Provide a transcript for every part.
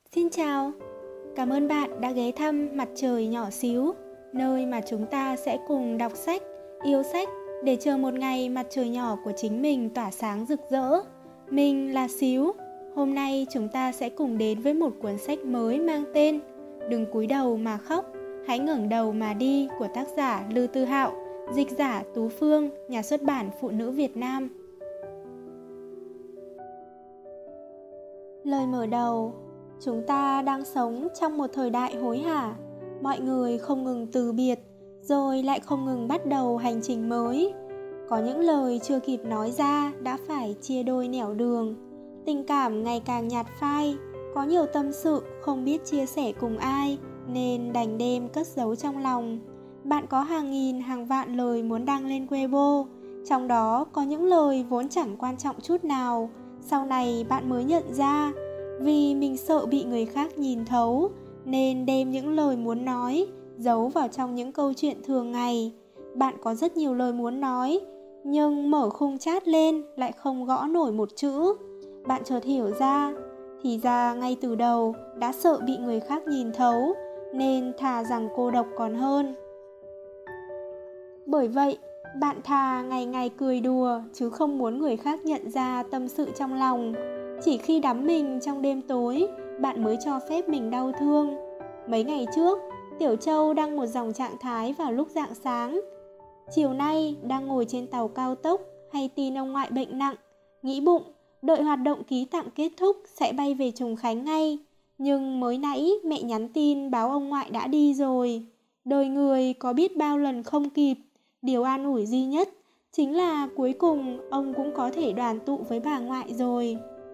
Xin chào, cảm ơn bạn đã ghé thăm Mặt Trời Nhỏ Xíu, nơi mà chúng ta sẽ cùng đọc sách, yêu sách để chờ một ngày mặt trời nhỏ của chính mình tỏa sáng rực rỡ. Mình là Xíu, hôm nay chúng ta sẽ cùng đến với một cuốn sách mới mang tên Đừng cúi đầu mà khóc, hãy ngẩng đầu mà đi của tác giả Lư Tư Hạo, dịch giả Tú Phương, nhà xuất bản Phụ nữ Việt Nam. Lời mở đầu. Chúng ta đang sống trong một thời đại hối hả, mọi người không ngừng từ biệt, rồi lại không ngừng bắt đầu hành trình mới. Có những lời chưa kịp nói ra đã phải chia đôi nẻo đường. Tình cảm ngày càng nhạt phai, có nhiều tâm sự không biết chia sẻ cùng ai, nên đành đem cất giấu trong lòng. Bạn có hàng nghìn hàng vạn lời muốn đăng lên Weibo, trong đó có những lời vốn chẳng quan trọng chút nào. Sau này bạn mới nhận ra, vì mình sợ bị người khác nhìn thấu, nên đem những lời muốn nói giấu vào trong những câu chuyện thường ngày. Bạn có rất nhiều lời muốn nói, nhưng mở khung chat lên lại không gõ nổi một chữ. Bạn chợt hiểu ra, thì ra ngay từ đầu đã sợ bị người khác nhìn thấu, nên thà rằng cô độc còn hơn. Bởi vậy, bạn thà ngày ngày cười đùa chứ không muốn người khác nhận ra tâm sự trong lòng. Chỉ khi đắm mình trong đêm tối, bạn mới cho phép mình đau thương. Mấy ngày trước, Tiểu Châu đăng một dòng trạng thái vào lúc rạng sáng. Chiều nay đang ngồi trên tàu cao tốc hay tin ông ngoại bệnh nặng, nghĩ bụng đợi hoạt động ký tặng kết thúc sẽ bay về Trùng Khánh ngay. Nhưng mới nãy mẹ nhắn tin báo ông ngoại đã đi rồi. Đời người có biết bao lần không kịp, điều an ủi duy nhất chính là cuối cùng ông cũng có thể đoàn tụ với bà ngoại rồi.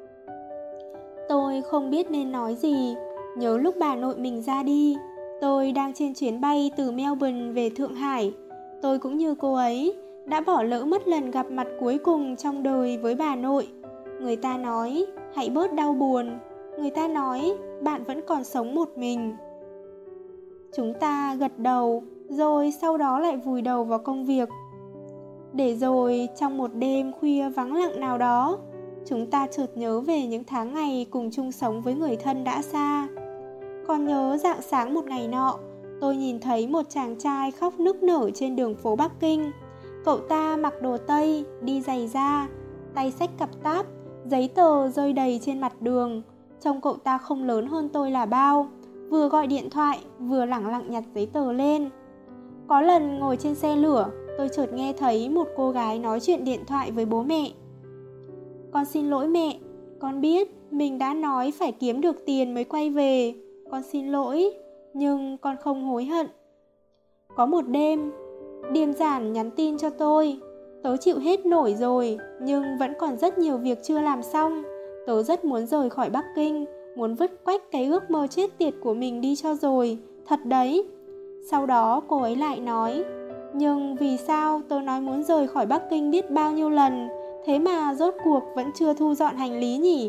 Tôi không biết nên nói gì. Nhớ lúc bà nội mình ra đi, tôi đang trên chuyến bay từ Melbourne về Thượng Hải. Tôi cũng như cô ấy, đã bỏ lỡ mất lần gặp mặt cuối cùng trong đời với bà nội. Người ta nói, hãy bớt đau buồn. Người ta nói, bạn vẫn còn sống một mình. Chúng ta gật đầu, rồi sau đó lại vùi đầu vào công việc. Để rồi trong một đêm khuya vắng lặng nào đó, chúng ta chợt nhớ về những tháng ngày cùng chung sống với người thân đã xa. Còn nhớ rạng sáng một ngày nọ, tôi nhìn thấy một chàng trai khóc nức nở trên đường phố Bắc Kinh. Cậu ta mặc đồ Tây, đi giày da, tay xách cặp táp, giấy tờ rơi đầy trên mặt đường. Trông cậu ta không lớn hơn tôi là bao, vừa gọi điện thoại, vừa lẳng lặng nhặt giấy tờ lên. Có lần ngồi trên xe lửa, tôi chợt nghe thấy một cô gái nói chuyện điện thoại với bố mẹ. Con xin lỗi mẹ, con biết mình đã nói phải kiếm được tiền mới quay về. Con xin lỗi, nhưng con không hối hận. Có một đêm, Điềm Giản nhắn tin cho tôi. Tớ chịu hết nổi rồi, nhưng vẫn còn rất nhiều việc chưa làm xong. Tớ rất muốn rời khỏi Bắc Kinh, muốn vứt quách cái ước mơ chết tiệt của mình đi cho rồi. Thật đấy. Sau đó cô ấy lại nói, nhưng vì sao tớ nói muốn rời khỏi Bắc Kinh biết bao nhiêu lần, thế mà rốt cuộc vẫn chưa thu dọn hành lý nhỉ?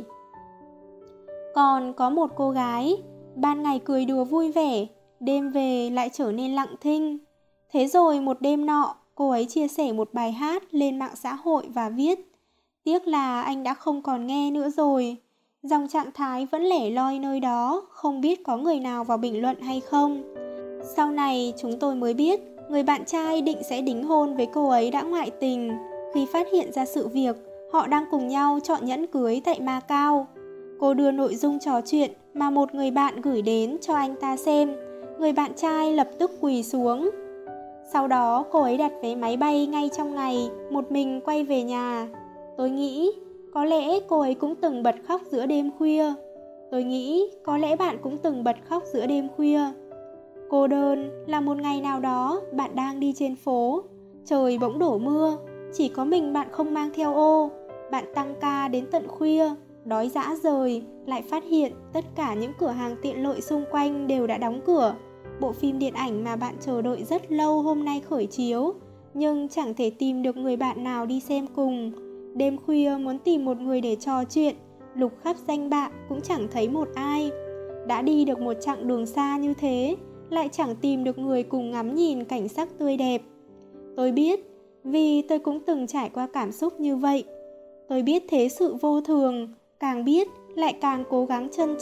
Còn có một cô gái, ban ngày cười đùa vui vẻ, đêm về lại trở nên lặng thinh. Thế rồi một đêm nọ, cô ấy chia sẻ một bài hát lên mạng xã hội và viết, tiếc là anh đã không còn nghe nữa rồi. Dòng trạng thái vẫn lẻ loi nơi đó, không biết có người nào vào bình luận hay không. Sau này chúng tôi mới biết, người bạn trai định sẽ đính hôn với cô ấy đã ngoại tình. Khi phát hiện ra sự việc, họ đang cùng nhau chọn nhẫn cưới tại Macau. Cô đưa nội dung trò chuyện mà một người bạn gửi đến cho anh ta xem. Người bạn trai lập tức quỳ xuống. Sau đó cô ấy đặt vé máy bay ngay trong ngày, một mình quay về nhà. Tôi nghĩ có lẽ cô ấy cũng từng bật khóc giữa đêm khuya. Tôi nghĩ có lẽ bạn cũng từng bật khóc giữa đêm khuya. Cô đơn là một ngày nào đó bạn đang đi trên phố, trời bỗng đổ mưa, chỉ có mình bạn không mang theo ô. Bạn tăng ca đến tận khuya, đói rã rời, lại phát hiện tất cả những cửa hàng tiện lợi xung quanh đều đã đóng cửa. Bộ phim điện ảnh mà bạn chờ đợi rất lâu hôm nay khởi chiếu, nhưng chẳng thể tìm được người bạn nào đi xem cùng. Đêm khuya muốn tìm một người để trò chuyện, lục khắp danh bạ cũng chẳng thấy một ai. Đã đi được một chặng đường xa như thế, lại chẳng tìm được người cùng ngắm nhìn cảnh sắc tươi đẹp. Tôi biết, vì tôi cũng từng trải qua cảm xúc như vậy. Tôi biết thế sự vô thường, càng biết lại càng cố gắng trân trọng,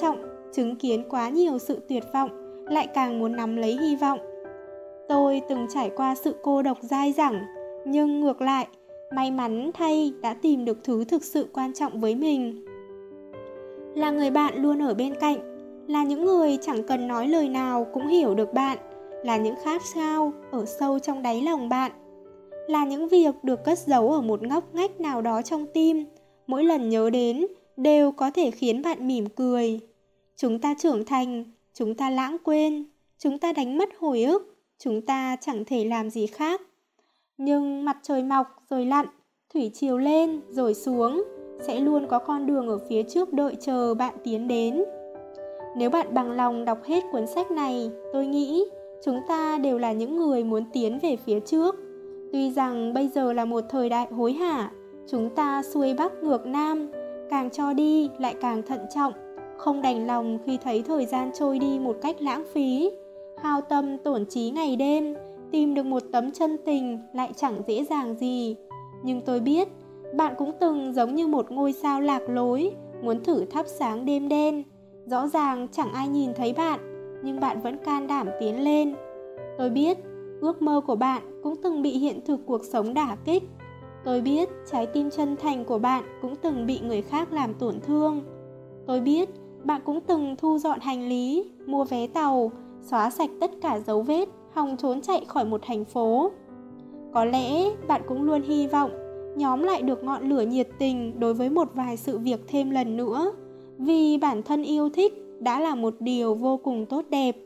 chứng kiến quá nhiều sự tuyệt vọng, lại càng muốn nắm lấy hy vọng. Tôi từng trải qua sự cô độc dai dẳng, nhưng ngược lại, may mắn thay đã tìm được thứ thực sự quan trọng với mình. Là người bạn luôn ở bên cạnh, là những người chẳng cần nói lời nào cũng hiểu được bạn, là những khát khao ở sâu trong đáy lòng bạn, là những việc được cất giấu ở một ngóc ngách nào đó trong tim, mỗi lần nhớ đến đều có thể khiến bạn mỉm cười. Chúng ta trưởng thành, chúng ta lãng quên, chúng ta đánh mất hồi ức, chúng ta chẳng thể làm gì khác. Nhưng mặt trời mọc rồi lặn, thủy triều lên rồi xuống, sẽ luôn có con đường ở phía trước đợi chờ bạn tiến đến. Nếu bạn bằng lòng đọc hết cuốn sách này, tôi nghĩ chúng ta đều là những người muốn tiến về phía trước. Tuy rằng bây giờ là một thời đại hối hả, chúng ta xuôi bắc ngược nam, càng cho đi lại càng thận trọng, không đành lòng khi thấy thời gian trôi đi một cách lãng phí, hao tâm tổn trí ngày đêm, tìm được một tấm chân tình lại chẳng dễ dàng gì. Nhưng tôi biết, bạn cũng từng giống như một ngôi sao lạc lối, muốn thử thắp sáng đêm đen. Rõ ràng chẳng ai nhìn thấy bạn, nhưng bạn vẫn can đảm tiến lên. Tôi biết, ước mơ của bạn cũng từng bị hiện thực cuộc sống đả kích. Tôi biết, trái tim chân thành của bạn cũng từng bị người khác làm tổn thương. Tôi biết, bạn cũng từng thu dọn hành lý, mua vé tàu, xóa sạch tất cả dấu vết, hòng trốn chạy khỏi một thành phố. Có lẽ bạn cũng luôn hy vọng nhóm lại được ngọn lửa nhiệt tình đối với một vài sự việc thêm lần nữa, vì bản thân yêu thích đã là một điều vô cùng tốt đẹp.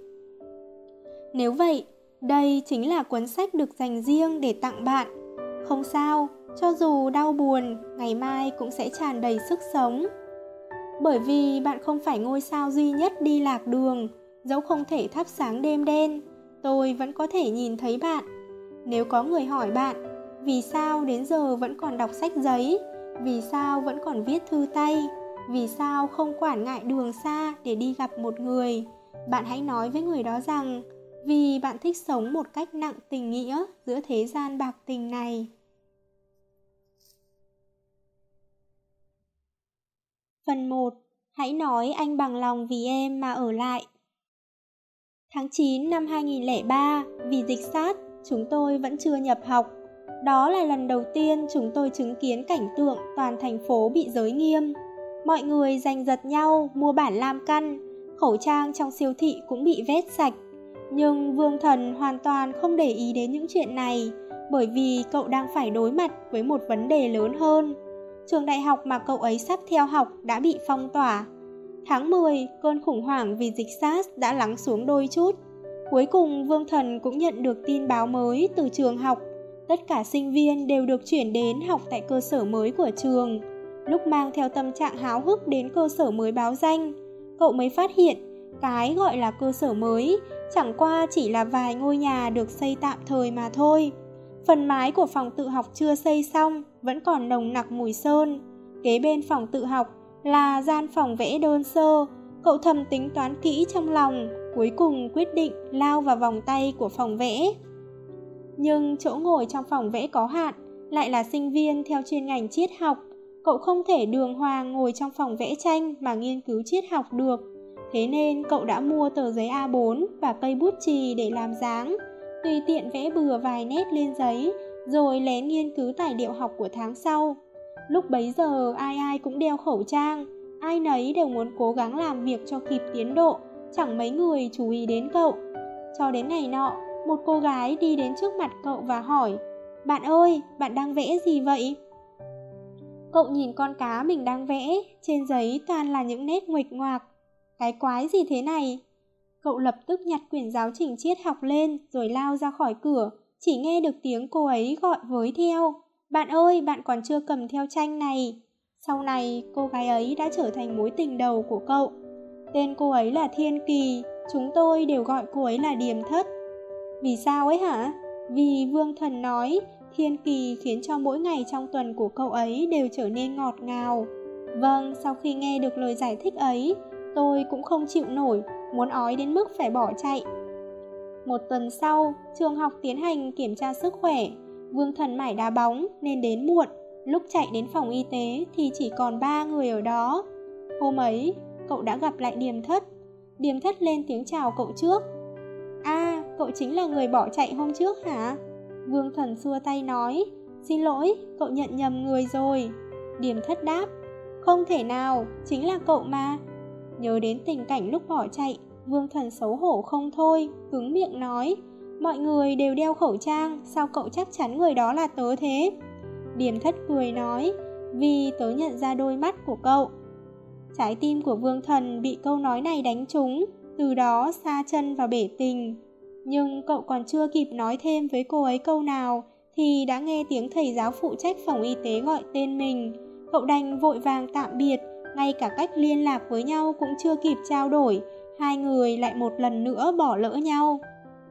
Nếu vậy, đây chính là cuốn sách được dành riêng để tặng bạn. Không sao, cho dù đau buồn, ngày mai cũng sẽ tràn đầy sức sống. Bởi vì bạn không phải ngôi sao duy nhất đi lạc đường, dẫu không thể thắp sáng đêm đen, tôi vẫn có thể nhìn thấy bạn. Nếu có người hỏi bạn, vì sao đến giờ vẫn còn đọc sách giấy, vì sao vẫn còn viết thư tay, vì sao không quản ngại đường xa để đi gặp một người, bạn hãy nói với người đó rằng, vì bạn thích sống một cách nặng tình nghĩa giữa thế gian bạc tình này. Phần 1. Hãy nói anh bằng lòng vì em mà ở lại. Tháng 9 năm 2003, vì dịch SARS, chúng tôi vẫn chưa nhập học. Đó là lần đầu tiên chúng tôi chứng kiến cảnh tượng toàn thành phố bị giới nghiêm. Mọi người giành giật nhau mua bản lam căn, khẩu trang trong siêu thị cũng bị vét sạch. Nhưng Vương Thần hoàn toàn không để ý đến những chuyện này, bởi vì cậu đang phải đối mặt với một vấn đề lớn hơn. Trường đại học mà cậu ấy sắp theo học đã bị phong tỏa. Tháng 10, cơn khủng hoảng vì dịch SARS đã lắng xuống đôi chút. Cuối cùng Vương Thần cũng nhận được tin báo mới từ trường học. Tất cả sinh viên đều được chuyển đến học tại cơ sở mới của trường. Lúc mang theo tâm trạng háo hức đến cơ sở mới báo danh, cậu mới phát hiện cái gọi là cơ sở mới chẳng qua chỉ là vài ngôi nhà được xây tạm thời mà thôi. Phần mái của phòng tự học chưa xây xong, vẫn còn nồng nặc mùi sơn. Kế bên phòng tự học là gian phòng vẽ đơn sơ. Cậu thầm tính toán kỹ trong lòng, cuối cùng quyết định lao vào vòng tay của phòng vẽ. Nhưng chỗ ngồi trong phòng vẽ có hạn, lại là sinh viên theo chuyên ngành triết học. Cậu không thể đường hoàng ngồi trong phòng vẽ tranh mà nghiên cứu triết học được. Thế nên cậu đã mua tờ giấy A4 và cây bút chì để làm dáng, tùy tiện vẽ bừa vài nét lên giấy, rồi lén nghiên cứu tài liệu học của tháng sau. Lúc bấy giờ ai ai cũng đeo khẩu trang, ai nấy đều muốn cố gắng làm việc cho kịp tiến độ, chẳng mấy người chú ý đến cậu. Cho đến ngày nọ, một cô gái đi đến trước mặt cậu và hỏi, "Bạn ơi, bạn đang vẽ gì vậy?" Cậu nhìn con cá mình đang vẽ, trên giấy toàn là những nét nguệch ngoạc. Cái quái gì thế này? Cậu lập tức nhặt quyển giáo trình triết học lên rồi lao ra khỏi cửa, chỉ nghe được tiếng cô ấy gọi với theo, "Bạn ơi, bạn còn chưa cầm theo tranh này." Sau này, cô gái ấy đã trở thành mối tình đầu của cậu. Tên cô ấy là Thiên Kỳ, chúng tôi đều gọi cô ấy là Điềm Thất. Vì sao ấy hả? Vì Vương Thần nói Thiên Kỳ khiến cho mỗi ngày trong tuần của cậu ấy đều trở nên ngọt ngào. Vâng, sau khi nghe được lời giải thích ấy, tôi cũng không chịu nổi, muốn ói đến mức phải bỏ chạy. Một tuần sau, trường học tiến hành kiểm tra sức khỏe. Vương Thần mải đá bóng nên đến muộn. Lúc chạy đến phòng y tế thì chỉ còn 3 người ở đó. Hôm ấy, cậu đã gặp lại Điềm Thất. Điềm Thất lên tiếng chào cậu trước. À, cậu chính là người bỏ chạy hôm trước hả? Vương Thần xua tay nói, xin lỗi, cậu nhận nhầm người rồi. Điềm Thất đáp, không thể nào, chính là cậu mà. Nhớ đến tình cảnh lúc bỏ chạy, Vương Thần xấu hổ không thôi, cứng miệng nói, mọi người đều đeo khẩu trang, sao cậu chắc chắn người đó là tớ thế? Điềm Thất cười nói, vì tớ nhận ra đôi mắt của cậu. Trái tim của Vương Thần bị câu nói này đánh trúng, từ đó sa chân vào bể tình. Nhưng cậu còn chưa kịp nói thêm với cô ấy câu nào thì đã nghe tiếng thầy giáo phụ trách phòng y tế gọi tên mình. Cậu đành vội vàng tạm biệt, ngay cả cách liên lạc với nhau cũng chưa kịp trao đổi. Hai người lại một lần nữa bỏ lỡ nhau.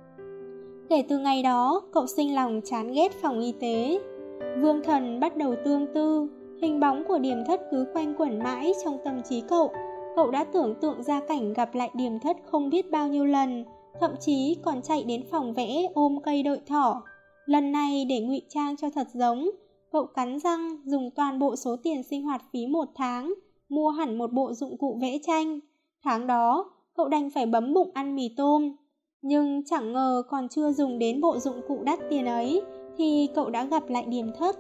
Kể từ ngày đó, cậu sinh lòng chán ghét phòng y tế. Vương Thần bắt đầu tương tư, hình bóng của Điềm Thất cứ quanh quẩn mãi trong tâm trí cậu. Cậu đã tưởng tượng ra cảnh gặp lại Điềm Thất không biết bao nhiêu lần, thậm chí còn chạy đến phòng vẽ ôm cây đợi thỏ. Lần này để ngụy trang cho thật giống, cậu cắn răng dùng toàn bộ số tiền sinh hoạt phí một tháng, mua hẳn một bộ dụng cụ vẽ tranh. Tháng đó, cậu đành phải bấm bụng ăn mì tôm. Nhưng chẳng ngờ còn chưa dùng đến bộ dụng cụ đắt tiền ấy, thì cậu đã gặp lại Điềm Thất.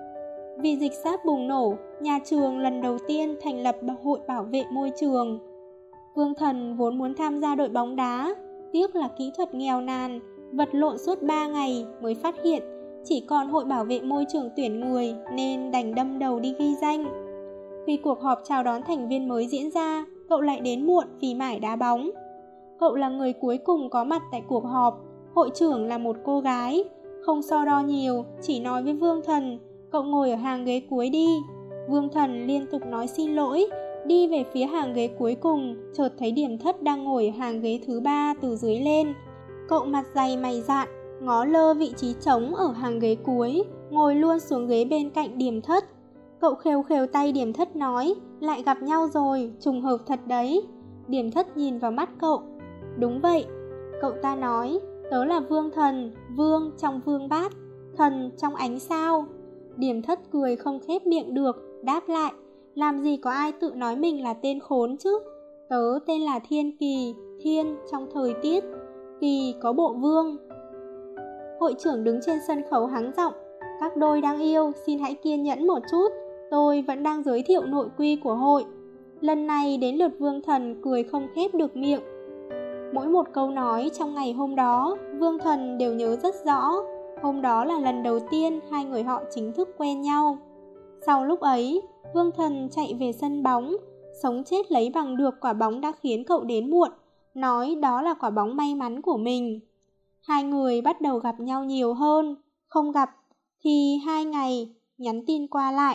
Vì dịch sáp bùng nổ, nhà trường lần đầu tiên thành lập hội bảo vệ môi trường. Vương Thần vốn muốn tham gia đội bóng đá, tiếc là kỹ thuật nghèo nàn, vật lộn suốt 3 ngày mới phát hiện chỉ còn hội bảo vệ môi trường tuyển người nên đành đâm đầu đi ghi danh. Khi cuộc họp chào đón thành viên mới diễn ra, cậu lại đến muộn vì mải đá bóng. Cậu là người cuối cùng có mặt tại cuộc họp, hội trưởng là một cô gái, không so đo nhiều, chỉ nói với Vương Thần, cậu ngồi ở hàng ghế cuối đi. Vương Thần liên tục nói xin lỗi, đi về phía hàng ghế cuối cùng, chợt thấy Điềm Thất đang ngồi ở hàng ghế thứ 3 từ dưới lên. Cậu mặt dày mày dạn, ngó lơ vị trí trống ở hàng ghế cuối, ngồi luôn xuống ghế bên cạnh Điềm Thất. Cậu khều khều tay Điềm Thất nói, lại gặp nhau rồi, trùng hợp thật đấy. Điềm Thất nhìn vào mắt cậu. Đúng vậy, cậu ta nói, tớ là Vương Thần, vương trong vương bát, thần trong ánh sao. Điềm Thất cười không khép miệng được, đáp lại, làm gì có ai tự nói mình là tên khốn chứ. Tớ tên là Thiên Kỳ, thiên trong thời tiết, kỳ có bộ vương. Hội trưởng đứng trên sân khấu hắng giọng, các đôi đang yêu, xin hãy kiên nhẫn một chút, tôi vẫn đang giới thiệu nội quy của hội. Lần này đến lượt Vương Thần cười không khép được miệng. Mỗi một câu nói trong ngày hôm đó, Vương Thần đều nhớ rất rõ. Hôm đó là lần đầu tiên hai người họ chính thức quen nhau. Sau lúc ấy, Vương Thần chạy về sân bóng, sống chết lấy bằng được quả bóng đã khiến cậu đến muộn, nói đó là quả bóng may mắn của mình. Hai người bắt đầu gặp nhau nhiều hơn, không gặp thì 2 ngày, nhắn tin qua lại.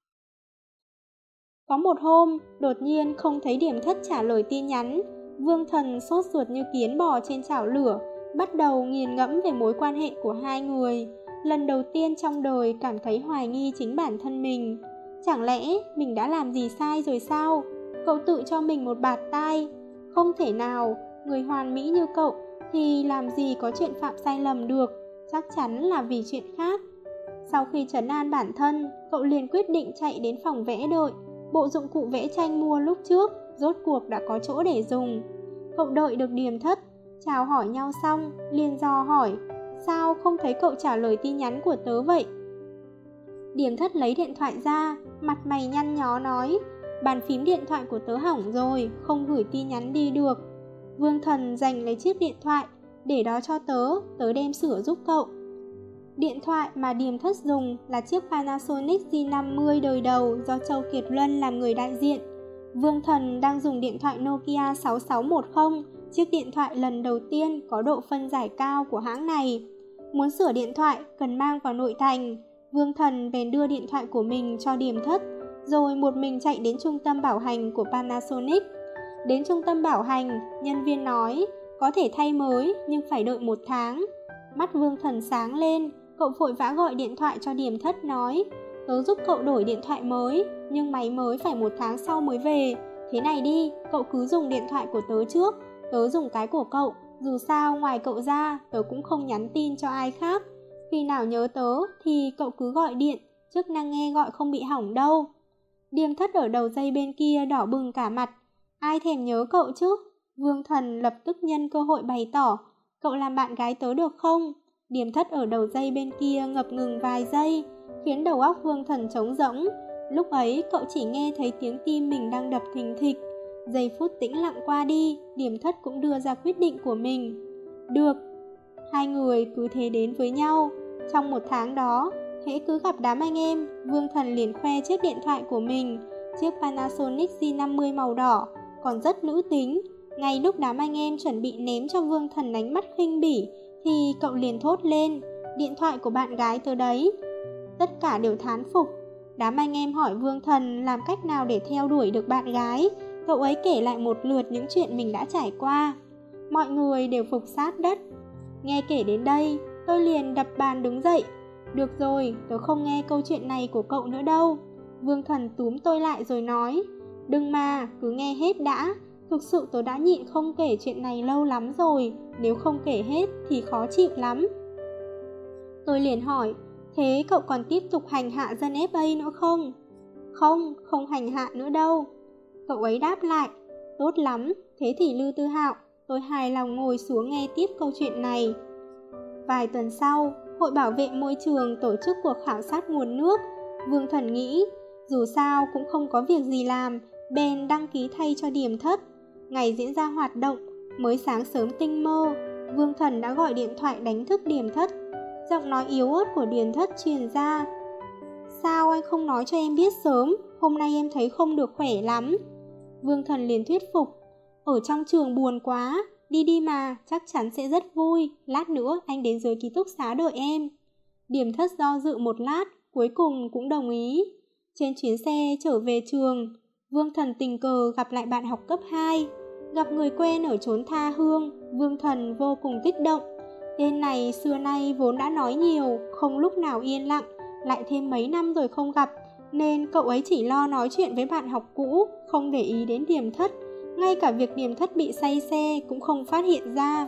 Có một hôm, đột nhiên không thấy Điềm Thất trả lời tin nhắn. Vương Thần sốt ruột như kiến bò trên chảo lửa, bắt đầu nghiền ngẫm về mối quan hệ của hai người. Lần đầu tiên trong đời cảm thấy hoài nghi chính bản thân mình. Chẳng lẽ mình đã làm gì sai rồi sao? Cậu tự cho mình một bạt tai. Không thể nào, người hoàn mỹ như cậu thì làm gì có chuyện phạm sai lầm được, chắc chắn là vì chuyện khác. Sau khi trấn an bản thân, cậu liền quyết định chạy đến phòng vẽ đợi. Bộ dụng cụ vẽ tranh mua lúc trước, rốt cuộc đã có chỗ để dùng. Cậu đợi được Điềm Thất, chào hỏi nhau xong, liền dò hỏi, sao không thấy cậu trả lời tin nhắn của tớ vậy? Điềm Thất lấy điện thoại ra, mặt mày nhăn nhó nói, bàn phím điện thoại của tớ hỏng rồi, không gửi tin nhắn đi được. Vương Thần giành lấy chiếc điện thoại, để đó cho tớ đem sửa giúp cậu. Điện thoại mà Điềm Thất dùng là chiếc Panasonic G50 đời đầu do Châu Kiệt Luân làm người đại diện. Vương Thần đang dùng điện thoại Nokia 6610, chiếc điện thoại lần đầu tiên có độ phân giải cao của hãng này. Muốn sửa điện thoại cần mang vào nội thành, Vương Thần bèn đưa điện thoại của mình cho Điềm Thất, rồi một mình chạy đến trung tâm bảo hành của Panasonic. Đến trung tâm bảo hành, nhân viên nói, có thể thay mới nhưng phải đợi 1 tháng. Mắt Vương Thần sáng lên, cậu vội vã gọi điện thoại cho Điềm Thất nói, tớ giúp cậu đổi điện thoại mới, nhưng máy mới phải 1 tháng sau mới về. Thế này đi, cậu cứ dùng điện thoại của tớ trước, tớ dùng cái của cậu, dù sao ngoài cậu ra, tớ cũng không nhắn tin cho ai khác. Khi nào nhớ tớ thì cậu cứ gọi điện, chức năng nghe gọi không bị hỏng đâu. Điềm Thất ở đầu dây bên kia đỏ bừng cả mặt. Ai thèm nhớ cậu chứ? Vương Thần lập tức nhân cơ hội bày tỏ, cậu làm bạn gái tớ được không? Điềm Thất ở đầu dây bên kia ngập ngừng vài giây, khiến đầu óc Vương Thần trống rỗng. Lúc ấy cậu chỉ nghe thấy tiếng tim mình đang đập thình thịch. Giây phút tĩnh lặng qua đi, Điềm Thất cũng đưa ra quyết định của mình. Được. Hai người cứ thế đến với nhau. Trong một tháng đó, hễ cứ gặp đám anh em, Vương Thần liền khoe chiếc điện thoại của mình, chiếc Panasonic G50 màu đỏ, còn rất nữ tính. Ngay lúc đám anh em chuẩn bị ném cho Vương Thần ánh mắt khinh bỉ, thì cậu liền thốt lên, điện thoại của bạn gái tớ đấy. Tất cả đều thán phục. Đám anh em hỏi Vương Thần làm cách nào để theo đuổi được bạn gái. Cậu ấy kể lại một lượt những chuyện mình đã trải qua. Mọi người đều phục sát đất. Nghe kể đến đây, tôi liền đập bàn đứng dậy. Được rồi, tớ không nghe câu chuyện này của cậu nữa đâu. Vương Thần túm tôi lại rồi nói, đừng mà, cứ nghe hết đã. Thực sự tớ đã nhịn không kể chuyện này lâu lắm rồi. Nếu không kể hết thì khó chịu lắm. Tôi liền hỏi, thế cậu còn tiếp tục hành hạ dân FA nữa không? Không hành hạ nữa đâu. Cậu ấy đáp lại, tốt lắm, thế thì Lư Tư Hạo. Tôi hài lòng ngồi xuống nghe tiếp câu chuyện này. Vài tuần sau, Hội Bảo vệ Môi trường tổ chức cuộc khảo sát nguồn nước. Vương Thần nghĩ, dù sao cũng không có việc gì làm, bèn đăng ký thay cho Điềm Thất. Ngày diễn ra hoạt động, mới sáng sớm tinh mơ, Vương Thần đã gọi điện thoại đánh thức Điềm Thất. Giọng nói yếu ớt của Điềm Thất truyền ra, sao anh không nói cho em biết sớm, hôm nay em thấy không được khỏe lắm. Vương Thần liền thuyết phục, ở trong trường buồn quá, đi mà, chắc chắn sẽ rất vui, lát nữa anh đến dưới ký túc xá đợi em. Điềm Thất do dự một lát, cuối cùng cũng đồng ý. Trên chuyến xe trở về trường, Vương Thần tình cờ gặp lại bạn học cấp 2. Gặp người quen ở chốn tha hương, Vương Thần vô cùng kích động. Tên này xưa nay vốn đã nói nhiều, không lúc nào yên lặng, lại thêm mấy năm rồi không gặp, nên cậu ấy chỉ lo nói chuyện với bạn học cũ, không để ý đến Điềm Thất. Ngay cả việc Điềm Thất bị say xe cũng không phát hiện ra.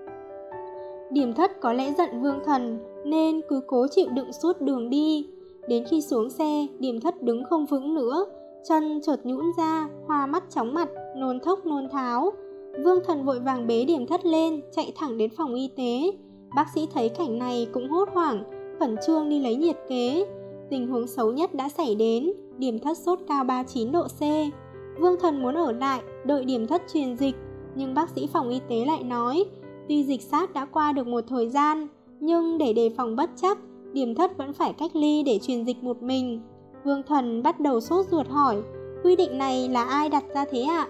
Điềm Thất có lẽ giận Vương Thần nên cứ cố chịu đựng suốt đường đi. Đến khi xuống xe, Điềm Thất đứng không vững nữa, chân chợt nhũn ra, hoa mắt chóng mặt, nôn thốc nôn tháo. Vương Thần vội vàng bế Điềm Thất lên, chạy thẳng đến phòng y tế. Bác sĩ thấy cảnh này cũng hốt hoảng, khẩn trương đi lấy nhiệt kế. Tình huống xấu nhất đã xảy đến, Điềm Thất sốt cao 39 độ C. Vương Thần muốn ở lại, đợi Điềm Thất truyền dịch, nhưng bác sĩ phòng y tế lại nói, tuy dịch sát đã qua được một thời gian, nhưng để đề phòng bất trắc, Điềm Thất vẫn phải cách ly để truyền dịch một mình. Vương Thần bắt đầu sốt ruột hỏi, quy định này là ai đặt ra thế ạ?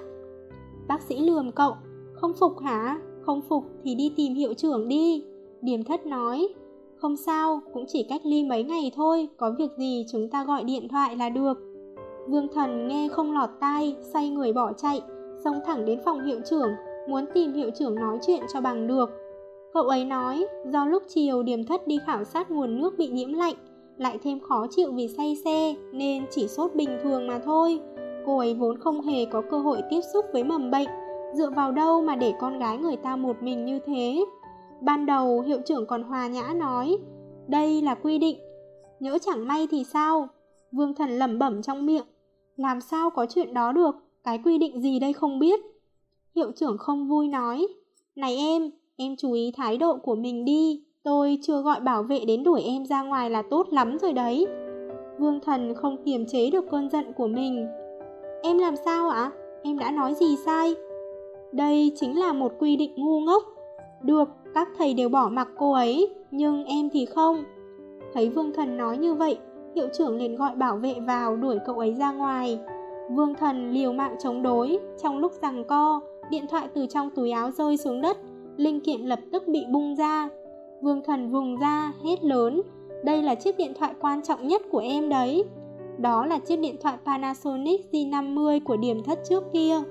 Bác sĩ lườm cậu, không phục hả? Không phục thì đi tìm hiệu trưởng đi. Điềm Thất nói, không sao, cũng chỉ cách ly mấy ngày thôi, có việc gì chúng ta gọi điện thoại là được. Vương Thần nghe không lọt tai, xoay người bỏ chạy, xông thẳng đến phòng hiệu trưởng, muốn tìm hiệu trưởng nói chuyện cho bằng được. Cậu ấy nói, do lúc chiều Điềm Thất đi khảo sát nguồn nước bị nhiễm lạnh, lại thêm khó chịu vì say xe, nên chỉ sốt bình thường mà thôi. Cô ấy vốn không hề có cơ hội tiếp xúc với mầm bệnh, dựa vào đâu mà để con gái người ta một mình như thế. Ban đầu hiệu trưởng còn hòa nhã nói, đây là quy định, nhỡ chẳng may thì sao? Vương Thần lẩm bẩm trong miệng, làm sao có chuyện đó được, cái quy định gì đây không biết. Hiệu trưởng không vui nói, này em chú ý thái độ của mình đi, tôi chưa gọi bảo vệ đến đuổi em ra ngoài là tốt lắm rồi đấy. Vương Thần không kiềm chế được cơn giận của mình. Em làm sao ạ? Em đã nói gì sai? Đây chính là một quy định ngu ngốc. Được, các thầy đều bỏ mặc cô ấy, nhưng em thì không. Thấy Vương Thần nói như vậy, hiệu trưởng liền gọi bảo vệ vào đuổi cậu ấy ra ngoài. Vương Thần liều mạng chống đối, trong lúc giằng co, điện thoại từ trong túi áo rơi xuống đất, linh kiện lập tức bị bung ra. Vương Thần vùng ra, hét lớn, đây là chiếc điện thoại quan trọng nhất của em đấy. Đó là chiếc điện thoại Panasonic G50 của Điềm Thất trước kia.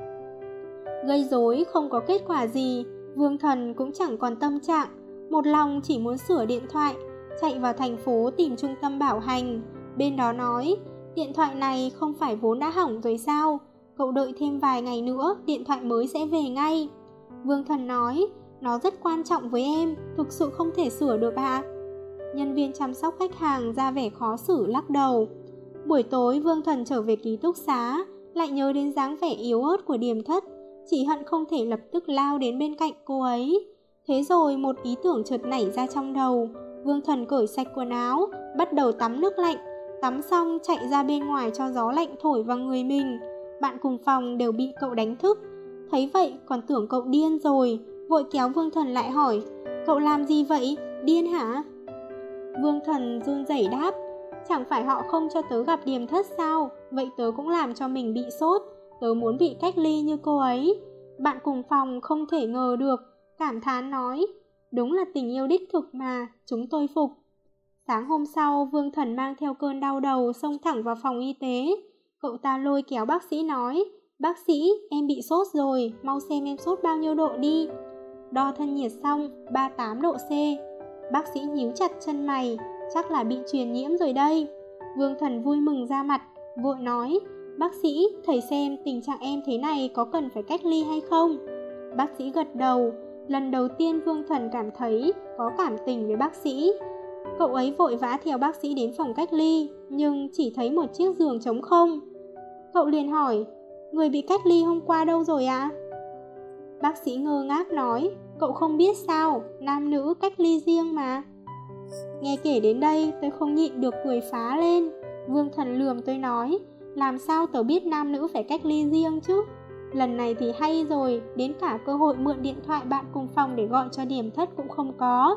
Gây rối không có kết quả gì, Vương Thần cũng chẳng còn tâm trạng, một lòng chỉ muốn sửa điện thoại, chạy vào thành phố tìm trung tâm bảo hành. Bên đó nói, điện thoại này không phải vốn đã hỏng rồi sao? Cậu đợi thêm vài ngày nữa, điện thoại mới sẽ về ngay. Vương Thần nói, nó rất quan trọng với em, thực sự không thể sửa được ạ. Nhân viên chăm sóc khách hàng ra vẻ khó xử lắc đầu. Buổi tối Vương Thần trở về ký túc xá, lại nhớ đến dáng vẻ yếu ớt của Điềm Thất, chỉ hận không thể lập tức lao đến bên cạnh cô ấy. Thế rồi một ý tưởng chợt nảy ra trong đầu. Vương Thần cởi sạch quần áo, bắt đầu tắm nước lạnh. Tắm xong chạy ra bên ngoài cho gió lạnh thổi vào người mình. Bạn cùng phòng đều bị cậu đánh thức. Thấy vậy còn tưởng cậu điên rồi, vội kéo Vương Thần lại hỏi: cậu làm gì vậy? Điên hả? Vương Thần run rẩy đáp: chẳng phải họ không cho tớ gặp Điềm Thất sao? Vậy tớ cũng làm cho mình bị sốt. Tớ muốn bị cách ly như cô ấy. Bạn cùng phòng không thể ngờ được, cảm thán nói: đúng là tình yêu đích thực mà, chúng tôi phục. Sáng hôm sau, Vương Thần mang theo cơn đau đầu xông thẳng vào phòng y tế. Cậu ta lôi kéo bác sĩ nói: bác sĩ, em bị sốt rồi, mau xem em sốt bao nhiêu độ đi. Đo thân nhiệt xong, 38 độ C. Bác sĩ nhíu chặt chân mày, chắc là bị truyền nhiễm rồi đây. Vương Thần vui mừng ra mặt, vội nói: bác sĩ, thầy xem tình trạng em thế này có cần phải cách ly hay không? Bác sĩ gật đầu. Lần đầu tiên Vương Thần cảm thấy có cảm tình với bác sĩ. Cậu ấy vội vã theo bác sĩ đến phòng cách ly, nhưng chỉ thấy một chiếc giường trống không. Cậu liền hỏi: người bị cách ly hôm qua đâu rồi ạ? Bác sĩ ngơ ngác nói: cậu không biết sao, nam nữ cách ly riêng mà. Nghe kể đến đây tôi không nhịn được cười phá lên. Vương Thần lườm tôi nói: làm sao tớ biết nam nữ phải cách ly riêng chứ? Lần này thì hay rồi, đến cả cơ hội mượn điện thoại bạn cùng phòng để gọi cho Điềm Thất cũng không có.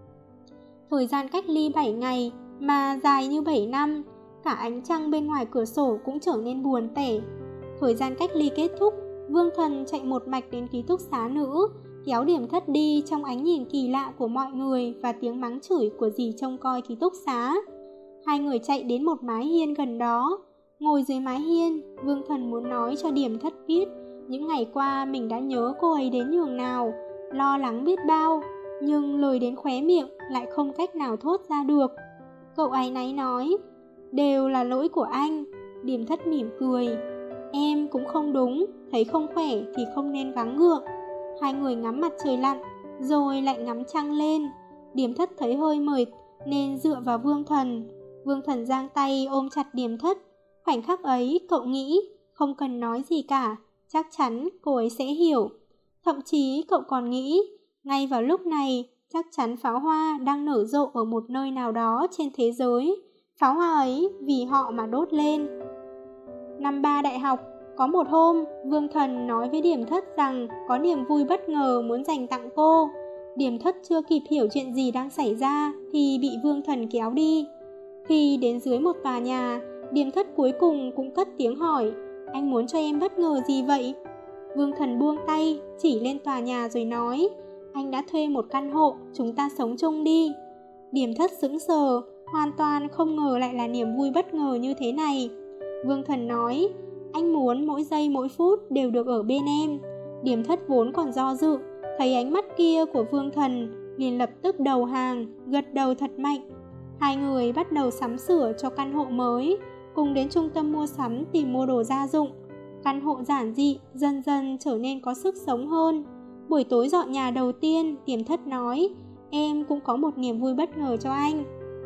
Thời gian cách ly 7 ngày mà dài như 7 năm, cả ánh trăng bên ngoài cửa sổ cũng trở nên buồn tẻ. Thời gian cách ly kết thúc, Vương Thần chạy một mạch đến ký túc xá nữ, kéo Điềm Thất đi trong ánh nhìn kỳ lạ của mọi người và tiếng mắng chửi của dì trông coi ký túc xá. Hai người chạy đến một mái hiên gần đó. Ngồi dưới mái hiên, Vương Thần muốn nói cho Điềm Thất biết những ngày qua mình đã nhớ cô ấy đến nhường nào, lo lắng biết bao, nhưng lời đến khóe miệng lại không cách nào thốt ra được. Cậu áy náy nói: đều là lỗi của anh. Điềm Thất mỉm cười: em cũng không đúng, thấy không khỏe thì không nên gắng gượng. Hai người ngắm mặt trời lặn, rồi lại ngắm trăng lên. Điềm Thất thấy hơi mệt nên dựa vào Vương Thần. Vương Thần giang tay ôm chặt Điềm Thất. Khoảnh khắc ấy cậu nghĩ không cần nói gì cả, chắc chắn cô ấy sẽ hiểu. Thậm chí cậu còn nghĩ ngay vào lúc này chắc chắn pháo hoa đang nở rộ ở một nơi nào đó trên thế giới. Pháo hoa ấy vì họ mà đốt lên. Năm 3 đại học, có một hôm Vương Thần nói với Điềm Thất rằng có niềm vui bất ngờ muốn dành tặng cô. Điềm Thất chưa kịp hiểu chuyện gì đang xảy ra thì bị Vương Thần kéo đi. Khi đến dưới một tòa nhà, Điềm Thất cuối cùng cũng cất tiếng hỏi: anh muốn cho em bất ngờ gì vậy? Vương Thần buông tay, chỉ lên tòa nhà rồi nói: anh đã thuê một căn hộ, chúng ta sống chung đi. Điềm Thất sững sờ, hoàn toàn không ngờ lại là niềm vui bất ngờ như thế này. Vương Thần nói: anh muốn mỗi giây mỗi phút đều được ở bên em. Điềm Thất vốn còn do dự, thấy ánh mắt kia của Vương Thần liền lập tức đầu hàng, gật đầu thật mạnh. Hai người bắt đầu sắm sửa cho căn hộ mới, cùng đến trung tâm mua sắm tìm mua đồ gia dụng. Căn hộ giản dị dần dần trở nên có sức sống hơn. Buổi tối dọn nhà đầu tiên, Điềm Thất nói: em cũng có một niềm vui bất ngờ cho anh.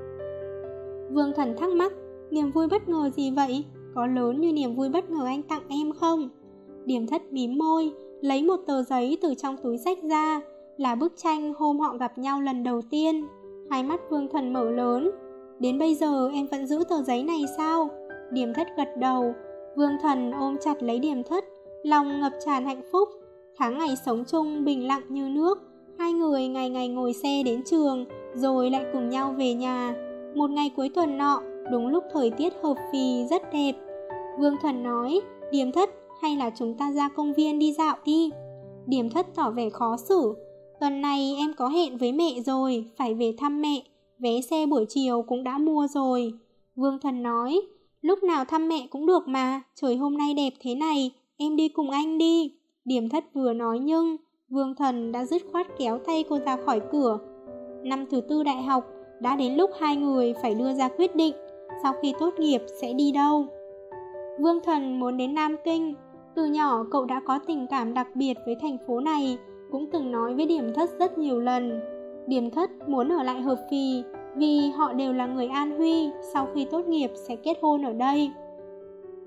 Vương Thần thắc mắc: niềm vui bất ngờ gì vậy? Có lớn như niềm vui bất ngờ anh tặng em không? Điềm Thất mím môi, lấy một tờ giấy từ trong túi xách ra, là bức tranh hôm họ gặp nhau lần đầu tiên. Hai mắt Vương Thần mở lớn: đến bây giờ em vẫn giữ tờ giấy này sao? Điềm Thất gật đầu. Vương Thần ôm chặt lấy Điềm Thất, lòng ngập tràn hạnh phúc. Tháng ngày sống chung bình lặng như nước. Hai người ngày ngày ngồi xe đến trường, rồi lại cùng nhau về nhà. Một ngày cuối tuần nọ, đúng lúc thời tiết hợp phì rất đẹp, Vương Thần nói: Điềm Thất, hay là chúng ta ra công viên đi dạo đi. Điềm Thất tỏ vẻ khó xử: tuần này em có hẹn với mẹ rồi, phải về thăm mẹ. Vé xe buổi chiều cũng đã mua rồi. Vương Thần nói: lúc nào thăm mẹ cũng được mà, trời hôm nay đẹp thế này, em đi cùng anh đi. Điềm Thất vừa nói nhưng Vương Thần đã dứt khoát kéo tay cô ra khỏi cửa. Năm thứ 4 đại học, đã đến lúc hai người phải đưa ra quyết định sau khi tốt nghiệp sẽ đi đâu. Vương Thần muốn đến Nam Kinh. Từ nhỏ cậu đã có tình cảm đặc biệt với thành phố này, cũng từng nói với Điềm Thất rất nhiều lần. Điềm Thất muốn ở lại Hợp Phì vì họ đều là người An Huy, sau khi tốt nghiệp sẽ kết hôn ở đây.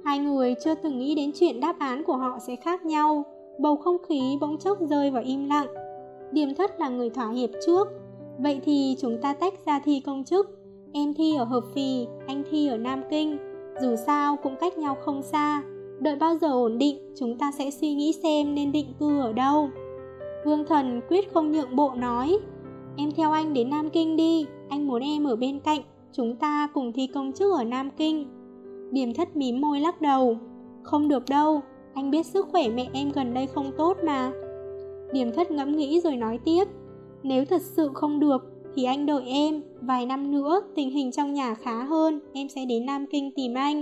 Hai người chưa từng nghĩ đến chuyện đáp án của họ sẽ khác nhau. Bầu không khí bỗng chốc rơi vào im lặng. Điềm Thất là người thỏa hiệp trước. Vậy thì chúng ta tách ra thi công chức. Em thi ở Hợp Phì, anh thi ở Nam Kinh. Dù sao cũng cách nhau không xa. Đợi bao giờ ổn định, chúng ta sẽ suy nghĩ xem nên định cư ở đâu. Vương Thần quyết không nhượng bộ nói, em theo anh đến Nam Kinh đi, anh muốn em ở bên cạnh, chúng ta cùng thi công chức ở Nam Kinh. Điềm Thất mím môi lắc đầu, không được đâu, anh biết sức khỏe mẹ em gần đây không tốt mà. Điềm Thất ngẫm nghĩ rồi nói tiếp, nếu thật sự không được thì anh đợi em, vài năm nữa tình hình trong nhà khá hơn, em sẽ đến Nam Kinh tìm anh.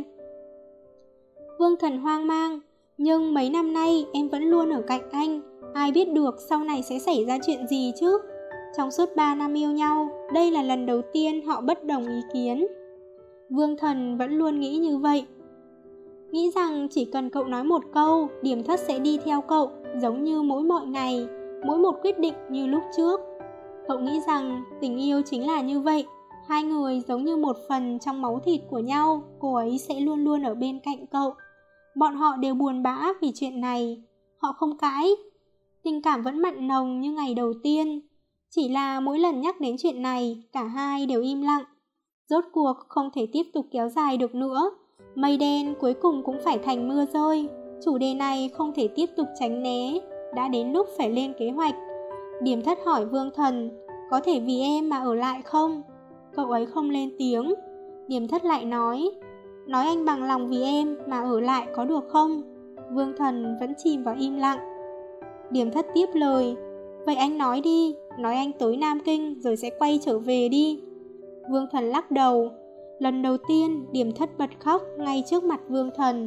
Vương Thần hoang mang, nhưng mấy năm nay em vẫn luôn ở cạnh anh, ai biết được sau này sẽ xảy ra chuyện gì chứ. Trong suốt 3 năm yêu nhau, đây là lần đầu tiên họ bất đồng ý kiến. Vương Thần vẫn luôn nghĩ như vậy, nghĩ rằng chỉ cần cậu nói một câu, Điềm Thất sẽ đi theo cậu, giống như mỗi mọi ngày, mỗi một quyết định như lúc trước. Cậu nghĩ rằng tình yêu chính là như vậy, hai người giống như một phần trong máu thịt của nhau, cô ấy sẽ luôn luôn ở bên cạnh cậu. Bọn họ đều buồn bã vì chuyện này, họ không cãi. Tình cảm vẫn mặn nồng như ngày đầu tiên. Chỉ là mỗi lần nhắc đến chuyện này, cả hai đều im lặng. Rốt cuộc không thể tiếp tục kéo dài được nữa. Mây đen cuối cùng cũng phải thành mưa rơi. Chủ đề này không thể tiếp tục tránh né. Đã đến lúc phải lên kế hoạch. Điềm Thất hỏi Vương Thần, có thể vì em mà ở lại không? Cậu ấy không lên tiếng. Điềm Thất lại nói anh bằng lòng vì em mà ở lại có được không? Vương Thần vẫn chìm vào im lặng. Điềm Thất tiếp lời, vậy anh nói đi, nói anh tới Nam Kinh rồi sẽ quay trở về đi. Vương Thần lắc đầu. Lần đầu tiên Điềm Thất bật khóc ngay trước mặt Vương Thần.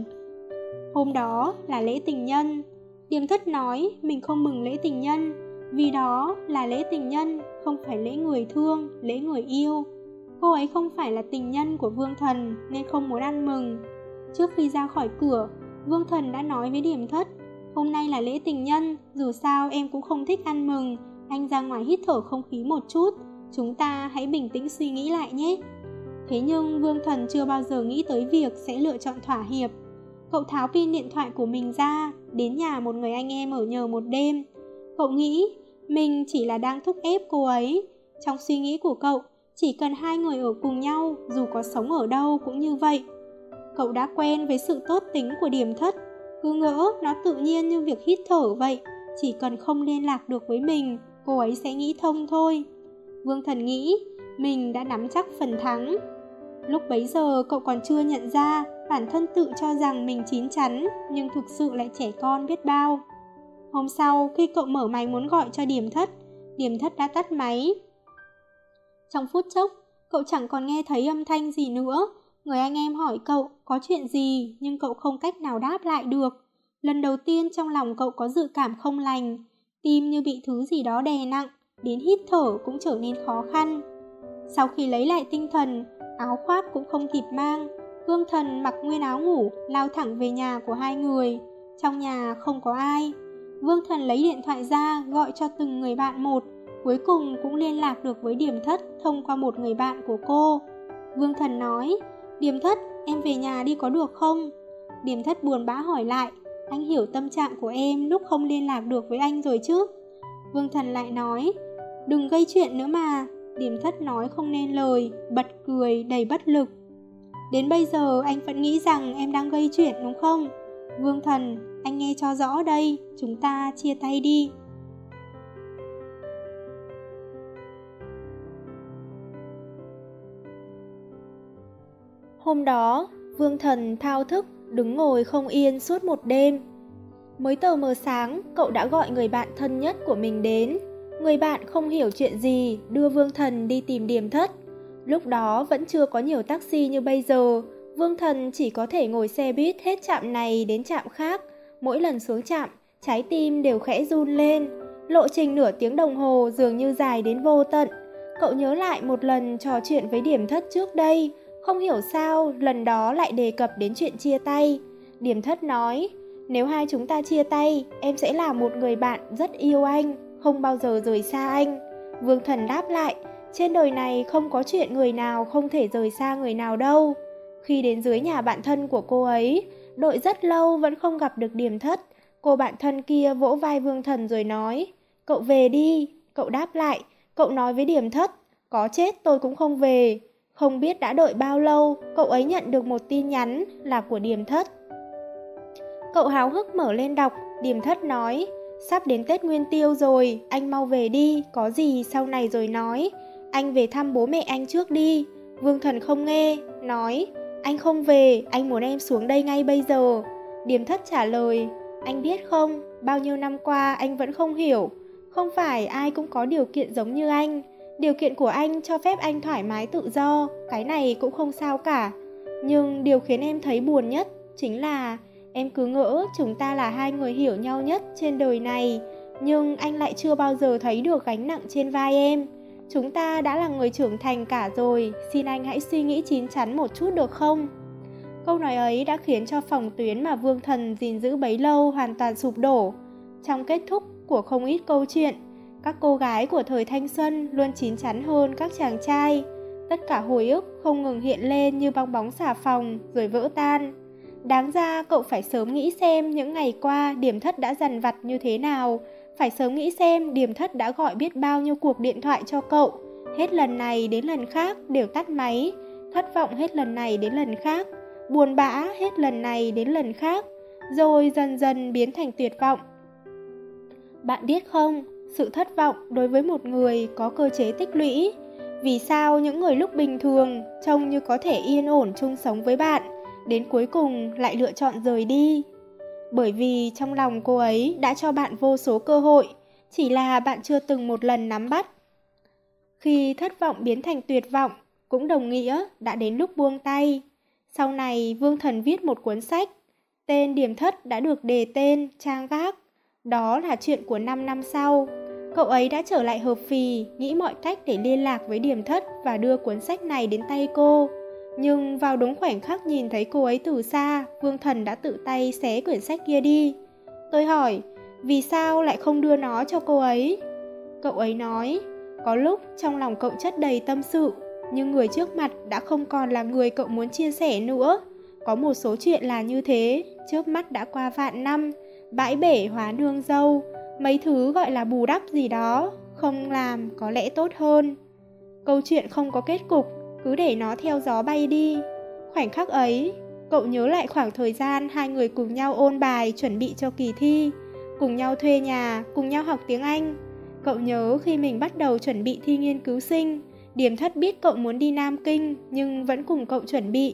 Hôm đó là lễ tình nhân. Điềm Thất nói mình không mừng lễ tình nhân, vì đó là lễ tình nhân, không phải lễ người thương, lễ người yêu. Cô ấy không phải là tình nhân của Vương Thần nên không muốn ăn mừng. Trước khi ra khỏi cửa, Vương Thần đã nói với Điềm Thất, hôm nay là lễ tình nhân, dù sao em cũng không thích ăn mừng, anh ra ngoài hít thở không khí một chút, chúng ta hãy bình tĩnh suy nghĩ lại nhé. Thế nhưng Vương Thần chưa bao giờ nghĩ tới việc sẽ lựa chọn thỏa hiệp. Cậu tháo pin điện thoại của mình ra, đến nhà một người anh em ở nhờ một đêm. Cậu nghĩ mình chỉ là đang thúc ép cô ấy. Trong suy nghĩ của cậu, chỉ cần hai người ở cùng nhau, dù có sống ở đâu cũng như vậy. Cậu đã quen với sự tốt tính của Điềm Thất, cứ ngỡ nó tự nhiên như việc hít thở vậy. Chỉ cần không liên lạc được với mình, cô ấy sẽ nghĩ thông thôi. Vương Thần nghĩ mình đã nắm chắc phần thắng. Lúc bấy giờ cậu còn chưa nhận ra bản thân tự cho rằng mình chín chắn, nhưng thực sự lại trẻ con biết bao. Hôm sau khi cậu mở máy muốn gọi cho Điềm Thất đã tắt máy. Trong phút chốc, cậu chẳng còn nghe thấy âm thanh gì nữa. Người anh em hỏi cậu có chuyện gì, nhưng cậu không cách nào đáp lại được. Lần đầu tiên trong lòng cậu có dự cảm không lành, tim như bị thứ gì đó đè nặng, đến hít thở cũng trở nên khó khăn. Sau khi lấy lại tinh thần, áo khoác cũng không kịp mang, Vương Thần mặc nguyên áo ngủ, lao thẳng về nhà của hai người. Trong nhà không có ai. Vương Thần lấy điện thoại ra gọi cho từng người bạn một, cuối cùng cũng liên lạc được với Điềm Thất thông qua một người bạn của cô. Vương Thần nói, Điềm Thất, em về nhà đi có được không? Điềm Thất buồn bã hỏi lại, anh hiểu tâm trạng của em lúc không liên lạc được với anh rồi chứ? Vương Thần lại nói, đừng gây chuyện nữa mà. Điềm Thất nói không nên lời, bật cười đầy bất lực. Đến bây giờ anh vẫn nghĩ rằng em đang gây chuyện đúng không? Vương Thần, anh nghe cho rõ đây, chúng ta chia tay đi. Hôm đó, Vương Thần thao thức, đứng ngồi không yên suốt một đêm. Mới tờ mờ sáng, cậu đã gọi người bạn thân nhất của mình đến. Người bạn không hiểu chuyện gì, đưa Vương Thần đi tìm Điềm Thất. Lúc đó vẫn chưa có nhiều taxi như bây giờ, Vương Thần chỉ có thể ngồi xe buýt hết trạm này đến trạm khác. Mỗi lần xuống trạm, trái tim đều khẽ run lên. Lộ trình nửa tiếng đồng hồ dường như dài đến vô tận. Cậu nhớ lại một lần trò chuyện với Điềm Thất trước đây, không hiểu sao lần đó lại đề cập đến chuyện chia tay. Điềm Thất nói, nếu hai chúng ta chia tay, em sẽ là một người bạn rất yêu anh, không bao giờ rời xa anh. Vương Thần đáp lại, trên đời này không có chuyện người nào không thể rời xa người nào đâu. Khi đến dưới nhà bạn thân của cô ấy, Đợi rất lâu vẫn không gặp được Điềm Thất. Cô bạn thân kia vỗ vai Vương Thần rồi nói, cậu về đi. Cậu đáp lại, cậu nói với Điềm Thất, có chết tôi cũng không về. Không biết đã đợi bao lâu, cậu ấy nhận được một tin nhắn là của Điềm Thất. Cậu háo hức mở lên đọc, Điềm Thất nói, sắp đến Tết Nguyên Tiêu rồi, anh mau về đi, có gì sau này rồi nói. Anh về thăm bố mẹ anh trước đi. Vương Thần không nghe, nói, anh không về, anh muốn em xuống đây ngay bây giờ. Điềm Thất trả lời, anh biết không, bao nhiêu năm qua anh vẫn không hiểu. Không phải ai cũng có điều kiện giống như anh. Điều kiện của anh cho phép anh thoải mái tự do, cái này cũng không sao cả. Nhưng điều khiến em thấy buồn nhất chính là em cứ ngỡ chúng ta là hai người hiểu nhau nhất trên đời này. Nhưng anh lại chưa bao giờ thấy được gánh nặng trên vai em. Chúng ta đã là người trưởng thành cả rồi, xin anh hãy suy nghĩ chín chắn một chút được không? Câu nói ấy đã khiến cho phòng tuyến mà Vương Thần gìn giữ bấy lâu hoàn toàn sụp đổ. Trong kết thúc của không ít câu chuyện, các cô gái của thời thanh xuân luôn chín chắn hơn các chàng trai. Tất cả hồi ức không ngừng hiện lên như bong bóng xà phòng rồi vỡ tan. Đáng ra cậu phải sớm nghĩ xem những ngày qua Điềm Thất đã dằn vặt như thế nào. Phải sớm nghĩ xem Điềm Thất đã gọi biết bao nhiêu cuộc điện thoại cho cậu. Hết lần này đến lần khác đều tắt máy. Thất vọng hết lần này đến lần khác. Buồn bã hết lần này đến lần khác. Rồi dần dần biến thành tuyệt vọng. Bạn biết không, sự thất vọng đối với một người có cơ chế tích lũy. Vì sao những người lúc bình thường trông như có thể yên ổn chung sống với bạn, đến cuối cùng lại lựa chọn rời đi? Bởi vì trong lòng cô ấy đã cho bạn vô số cơ hội, chỉ là bạn chưa từng một lần nắm bắt. Khi thất vọng biến thành tuyệt vọng, cũng đồng nghĩa đã đến lúc buông tay. Sau này Vương Thần viết một cuốn sách, tên Điềm Thất đã được đề tên Trang Gác. Đó là chuyện của 5 năm sau. Cậu ấy đã trở lại Hợp Phì, nghĩ mọi cách để liên lạc với Điềm Thất và đưa cuốn sách này đến tay cô. Nhưng vào đúng khoảnh khắc nhìn thấy cô ấy từ xa, Vương Thần đã tự tay xé quyển sách kia đi. Tôi hỏi, vì sao lại không đưa nó cho cô ấy? Cậu ấy nói, có lúc trong lòng cậu chất đầy tâm sự, nhưng người trước mặt đã không còn là người cậu muốn chia sẻ nữa. Có một số chuyện là như thế, trước mắt đã qua vạn năm, bãi bể hóa nương dâu, mấy thứ gọi là bù đắp gì đó, không làm có lẽ tốt hơn. Câu chuyện không có kết cục, cứ để nó theo gió bay đi. Khoảnh khắc ấy, cậu nhớ lại khoảng thời gian hai người cùng nhau ôn bài chuẩn bị cho kỳ thi, cùng nhau thuê nhà, cùng nhau học tiếng Anh. Cậu nhớ khi mình bắt đầu chuẩn bị thi nghiên cứu sinh, Điềm Thất biết cậu muốn đi Nam Kinh nhưng vẫn cùng cậu chuẩn bị.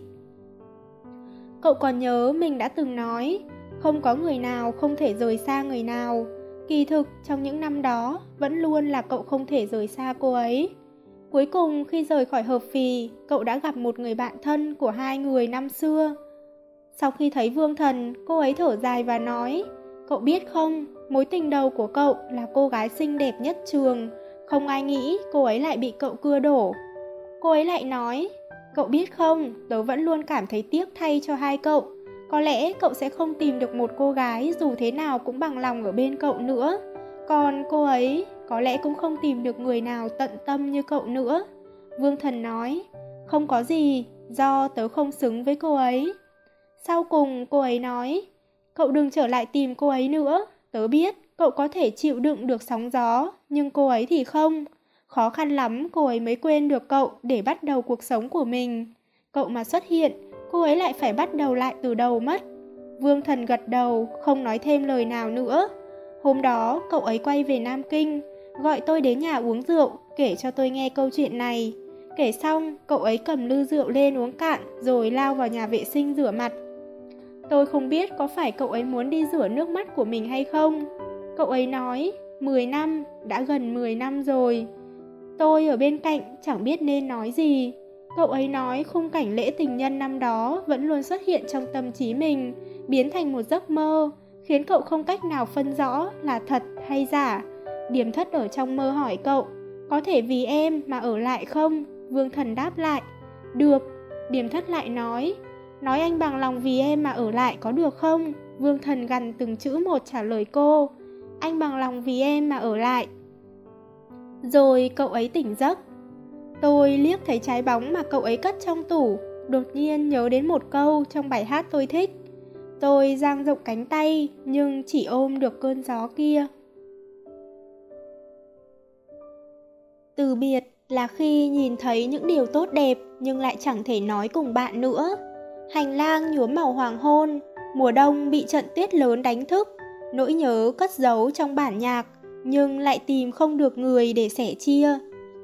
Cậu còn nhớ mình đã từng nói, không có người nào không thể rời xa người nào. Kỳ thực trong những năm đó vẫn luôn là cậu không thể rời xa cô ấy. Cuối cùng khi rời khỏi Hợp Phì, cậu đã gặp một người bạn thân của hai người năm xưa. Sau khi thấy Vương Thần, cô ấy thở dài và nói, cậu biết không, mối tình đầu của cậu là cô gái xinh đẹp nhất trường. Không ai nghĩ cô ấy lại bị cậu cưa đổ. Cô ấy lại nói, cậu biết không, tớ vẫn luôn cảm thấy tiếc thay cho hai cậu. Có lẽ cậu sẽ không tìm được một cô gái dù thế nào cũng bằng lòng ở bên cậu nữa. Còn cô ấy có lẽ cũng không tìm được người nào tận tâm như cậu nữa. Vương Thần nói, không có gì, do tớ không xứng với cô ấy. Sau cùng cô ấy nói, cậu đừng trở lại tìm cô ấy nữa. Tớ biết cậu có thể chịu đựng được sóng gió, nhưng cô ấy thì không. Khó khăn lắm cô ấy mới quên được cậu để bắt đầu cuộc sống của mình. Cậu mà xuất hiện, cô ấy lại phải bắt đầu lại từ đầu mất. Vương Thần gật đầu, không nói thêm lời nào nữa. Hôm đó cậu ấy quay về Nam Kinh, gọi tôi đến nhà uống rượu, kể cho tôi nghe câu chuyện này. Kể xong, cậu ấy cầm ly rượu lên uống cạn, rồi lao vào nhà vệ sinh rửa mặt. Tôi không biết có phải cậu ấy muốn đi rửa nước mắt của mình hay không. Cậu ấy nói, 10 năm, đã gần 10 năm rồi. Tôi ở bên cạnh chẳng biết nên nói gì. Cậu ấy nói khung cảnh lễ tình nhân năm đó vẫn luôn xuất hiện trong tâm trí mình, biến thành một giấc mơ, khiến cậu không cách nào phân rõ là thật hay giả. Điềm Thất ở trong mơ hỏi cậu, có thể vì em mà ở lại không? Vương Thần đáp lại, được. Điềm Thất lại nói anh bằng lòng vì em mà ở lại có được không? Vương Thần gằn từng chữ một trả lời cô, anh bằng lòng vì em mà ở lại. Rồi cậu ấy tỉnh giấc. Tôi liếc thấy trái bóng mà cậu ấy cất trong tủ, đột nhiên nhớ đến một câu trong bài hát tôi thích. Tôi dang rộng cánh tay nhưng chỉ ôm được cơn gió kia. Từ biệt là khi nhìn thấy những điều tốt đẹp nhưng lại chẳng thể nói cùng bạn nữa. Hành lang nhuốm màu hoàng hôn, mùa đông bị trận tuyết lớn đánh thức, nỗi nhớ cất giấu trong bản nhạc nhưng lại tìm không được người để sẻ chia.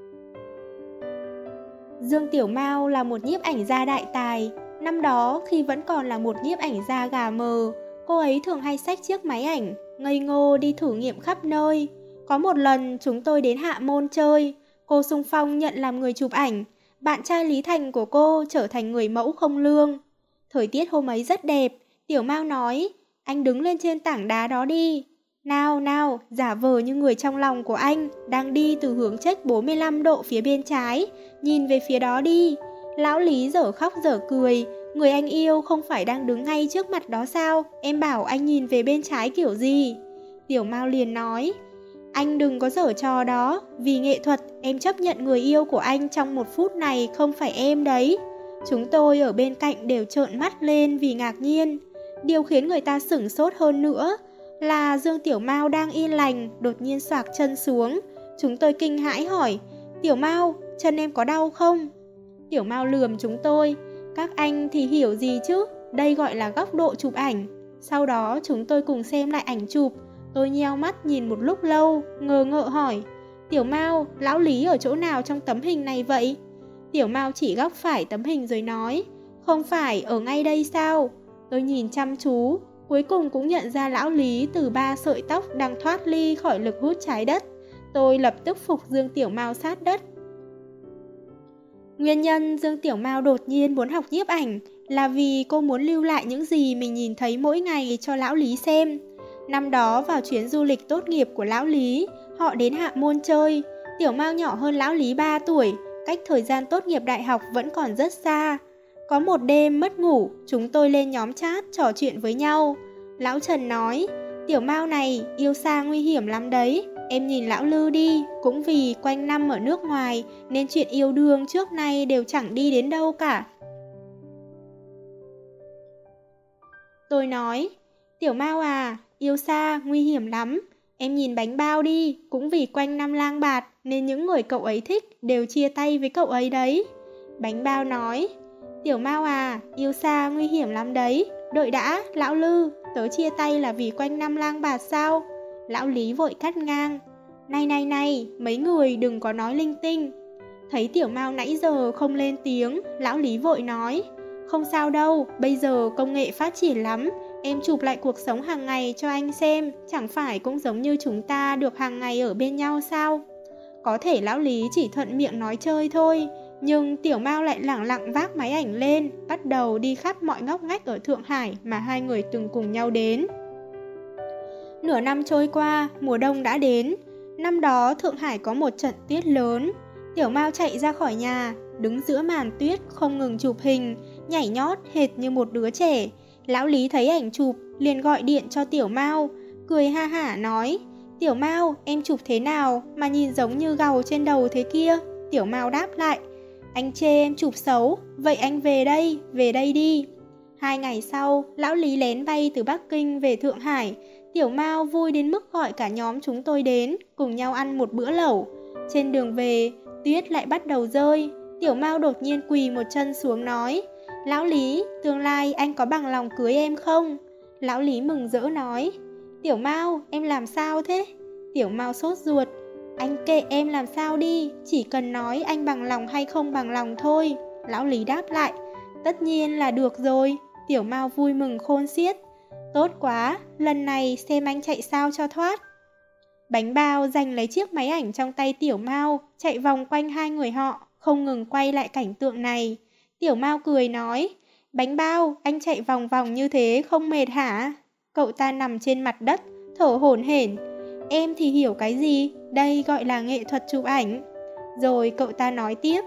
Dương Tiểu Mao là một nhiếp ảnh gia đại tài. Năm đó khi vẫn còn là một nhiếp ảnh gia gà mờ, cô ấy thường hay xách chiếc máy ảnh, ngây ngô đi thử nghiệm khắp nơi. Có một lần chúng tôi đến Hạ Môn chơi, cô xung phong nhận làm người chụp ảnh. Bạn trai Lý Thành của cô trở thành người mẫu không lương. Thời tiết hôm ấy rất đẹp, Tiểu Mao nói, anh đứng lên trên tảng đá đó đi. Nào nào, giả vờ như người trong lòng của anh đang đi từ hướng chếch 45 độ phía bên trái, nhìn về phía đó đi. Lão Lý dở khóc dở cười, người anh yêu không phải đang đứng ngay trước mặt đó sao, em bảo anh nhìn về bên trái kiểu gì. Tiểu Mao liền nói, anh đừng có giở trò đó, vì nghệ thuật em chấp nhận người yêu của anh trong 1 phút này không phải em đấy. Chúng tôi ở bên cạnh đều trợn mắt lên vì ngạc nhiên. Điều khiến người ta sửng sốt hơn nữa là Dương Tiểu Mao đang yên lành, đột nhiên xoạc chân xuống. Chúng tôi kinh hãi hỏi, Tiểu Mao, chân em có đau không? Tiểu Mao lườm chúng tôi, các anh thì hiểu gì chứ, đây gọi là góc độ chụp ảnh. Sau đó chúng tôi cùng xem lại ảnh chụp. Tôi nheo mắt nhìn một lúc lâu, ngờ ngợ hỏi, Tiểu Mao, lão Lý ở chỗ nào trong tấm hình này vậy? Tiểu Mao chỉ góc phải tấm hình rồi nói, không phải ở ngay đây sao? Tôi nhìn chăm chú, cuối cùng cũng nhận ra lão Lý từ 3 sợi tóc đang thoát ly khỏi lực hút trái đất. Tôi lập tức phục Dương Tiểu Mao sát đất. Nguyên nhân Dương Tiểu Mao đột nhiên muốn học nhiếp ảnh là vì cô muốn lưu lại những gì mình nhìn thấy mỗi ngày cho lão Lý xem. Năm đó vào chuyến du lịch tốt nghiệp của lão Lý, họ đến Hạ Môn chơi. Tiểu Mao nhỏ hơn lão Lý 3 tuổi, cách thời gian tốt nghiệp đại học vẫn còn rất xa. Có một đêm mất ngủ, chúng tôi lên nhóm chat trò chuyện với nhau. Lão Trần nói, Tiểu Mao này yêu xa nguy hiểm lắm đấy. Em nhìn lão Lư đi, cũng vì quanh năm ở nước ngoài nên chuyện yêu đương trước nay đều chẳng đi đến đâu cả. Tôi nói, Tiểu Mao à, yêu xa nguy hiểm lắm. Em nhìn Bánh Bao đi, cũng vì quanh năm lang bạt nên những người cậu ấy thích đều chia tay với cậu ấy đấy. Bánh Bao nói, Tiểu Mao à, yêu xa nguy hiểm lắm đấy. Đợi đã, lão Lư, tớ chia tay là vì quanh năm lang bạt sao? Lão Lý vội cắt ngang, này, mấy người đừng có nói linh tinh. Thấy Tiểu Mao nãy giờ không lên tiếng, lão Lý vội nói, không sao đâu, bây giờ công nghệ phát triển lắm. Em chụp lại cuộc sống hàng ngày cho anh xem, chẳng phải cũng giống như chúng ta được hàng ngày ở bên nhau sao? Có thể lão Lý chỉ thuận miệng nói chơi thôi, nhưng Tiểu Mao lại lẳng lặng vác máy ảnh lên, bắt đầu đi khắp mọi ngóc ngách ở Thượng Hải mà hai người từng cùng nhau đến. Nửa năm trôi qua, mùa đông đã đến. Năm đó Thượng Hải có một trận tuyết lớn. Tiểu Mao chạy ra khỏi nhà, đứng giữa màn tuyết không ngừng chụp hình, nhảy nhót hệt như một đứa trẻ. Lão Lý thấy ảnh chụp, liền gọi điện cho Tiểu Mao, cười ha hả nói, Tiểu Mao, em chụp thế nào mà nhìn giống như gầu trên đầu thế kia? Tiểu Mao đáp lại, anh chê em chụp xấu, vậy anh về đây đi. 2 ngày sau, lão Lý lén bay từ Bắc Kinh về Thượng Hải. Tiểu Mao vui đến mức gọi cả nhóm chúng tôi đến, cùng nhau ăn một bữa lẩu. Trên đường về, tuyết lại bắt đầu rơi. Tiểu Mao đột nhiên quỳ một chân xuống nói, Lão Lý, tương lai anh có bằng lòng cưới em không? Lão Lý mừng rỡ nói, Tiểu Mao, em làm sao thế? Tiểu Mao sốt ruột, anh kệ em làm sao đi, chỉ cần nói anh bằng lòng hay không bằng lòng thôi. Lão Lý đáp lại, tất nhiên là được rồi. Tiểu Mao vui mừng khôn xiết, tốt quá, lần này xem anh chạy sao cho thoát. Bánh Bao giành lấy chiếc máy ảnh trong tay Tiểu Mao, chạy vòng quanh hai người họ, không ngừng quay lại cảnh tượng này. Tiểu Mao cười nói, Bánh Bao, anh chạy vòng vòng như thế không mệt hả? Cậu ta nằm trên mặt đất, thở hổn hển. Em thì hiểu cái gì, đây gọi là nghệ thuật chụp ảnh. Rồi cậu ta nói tiếp,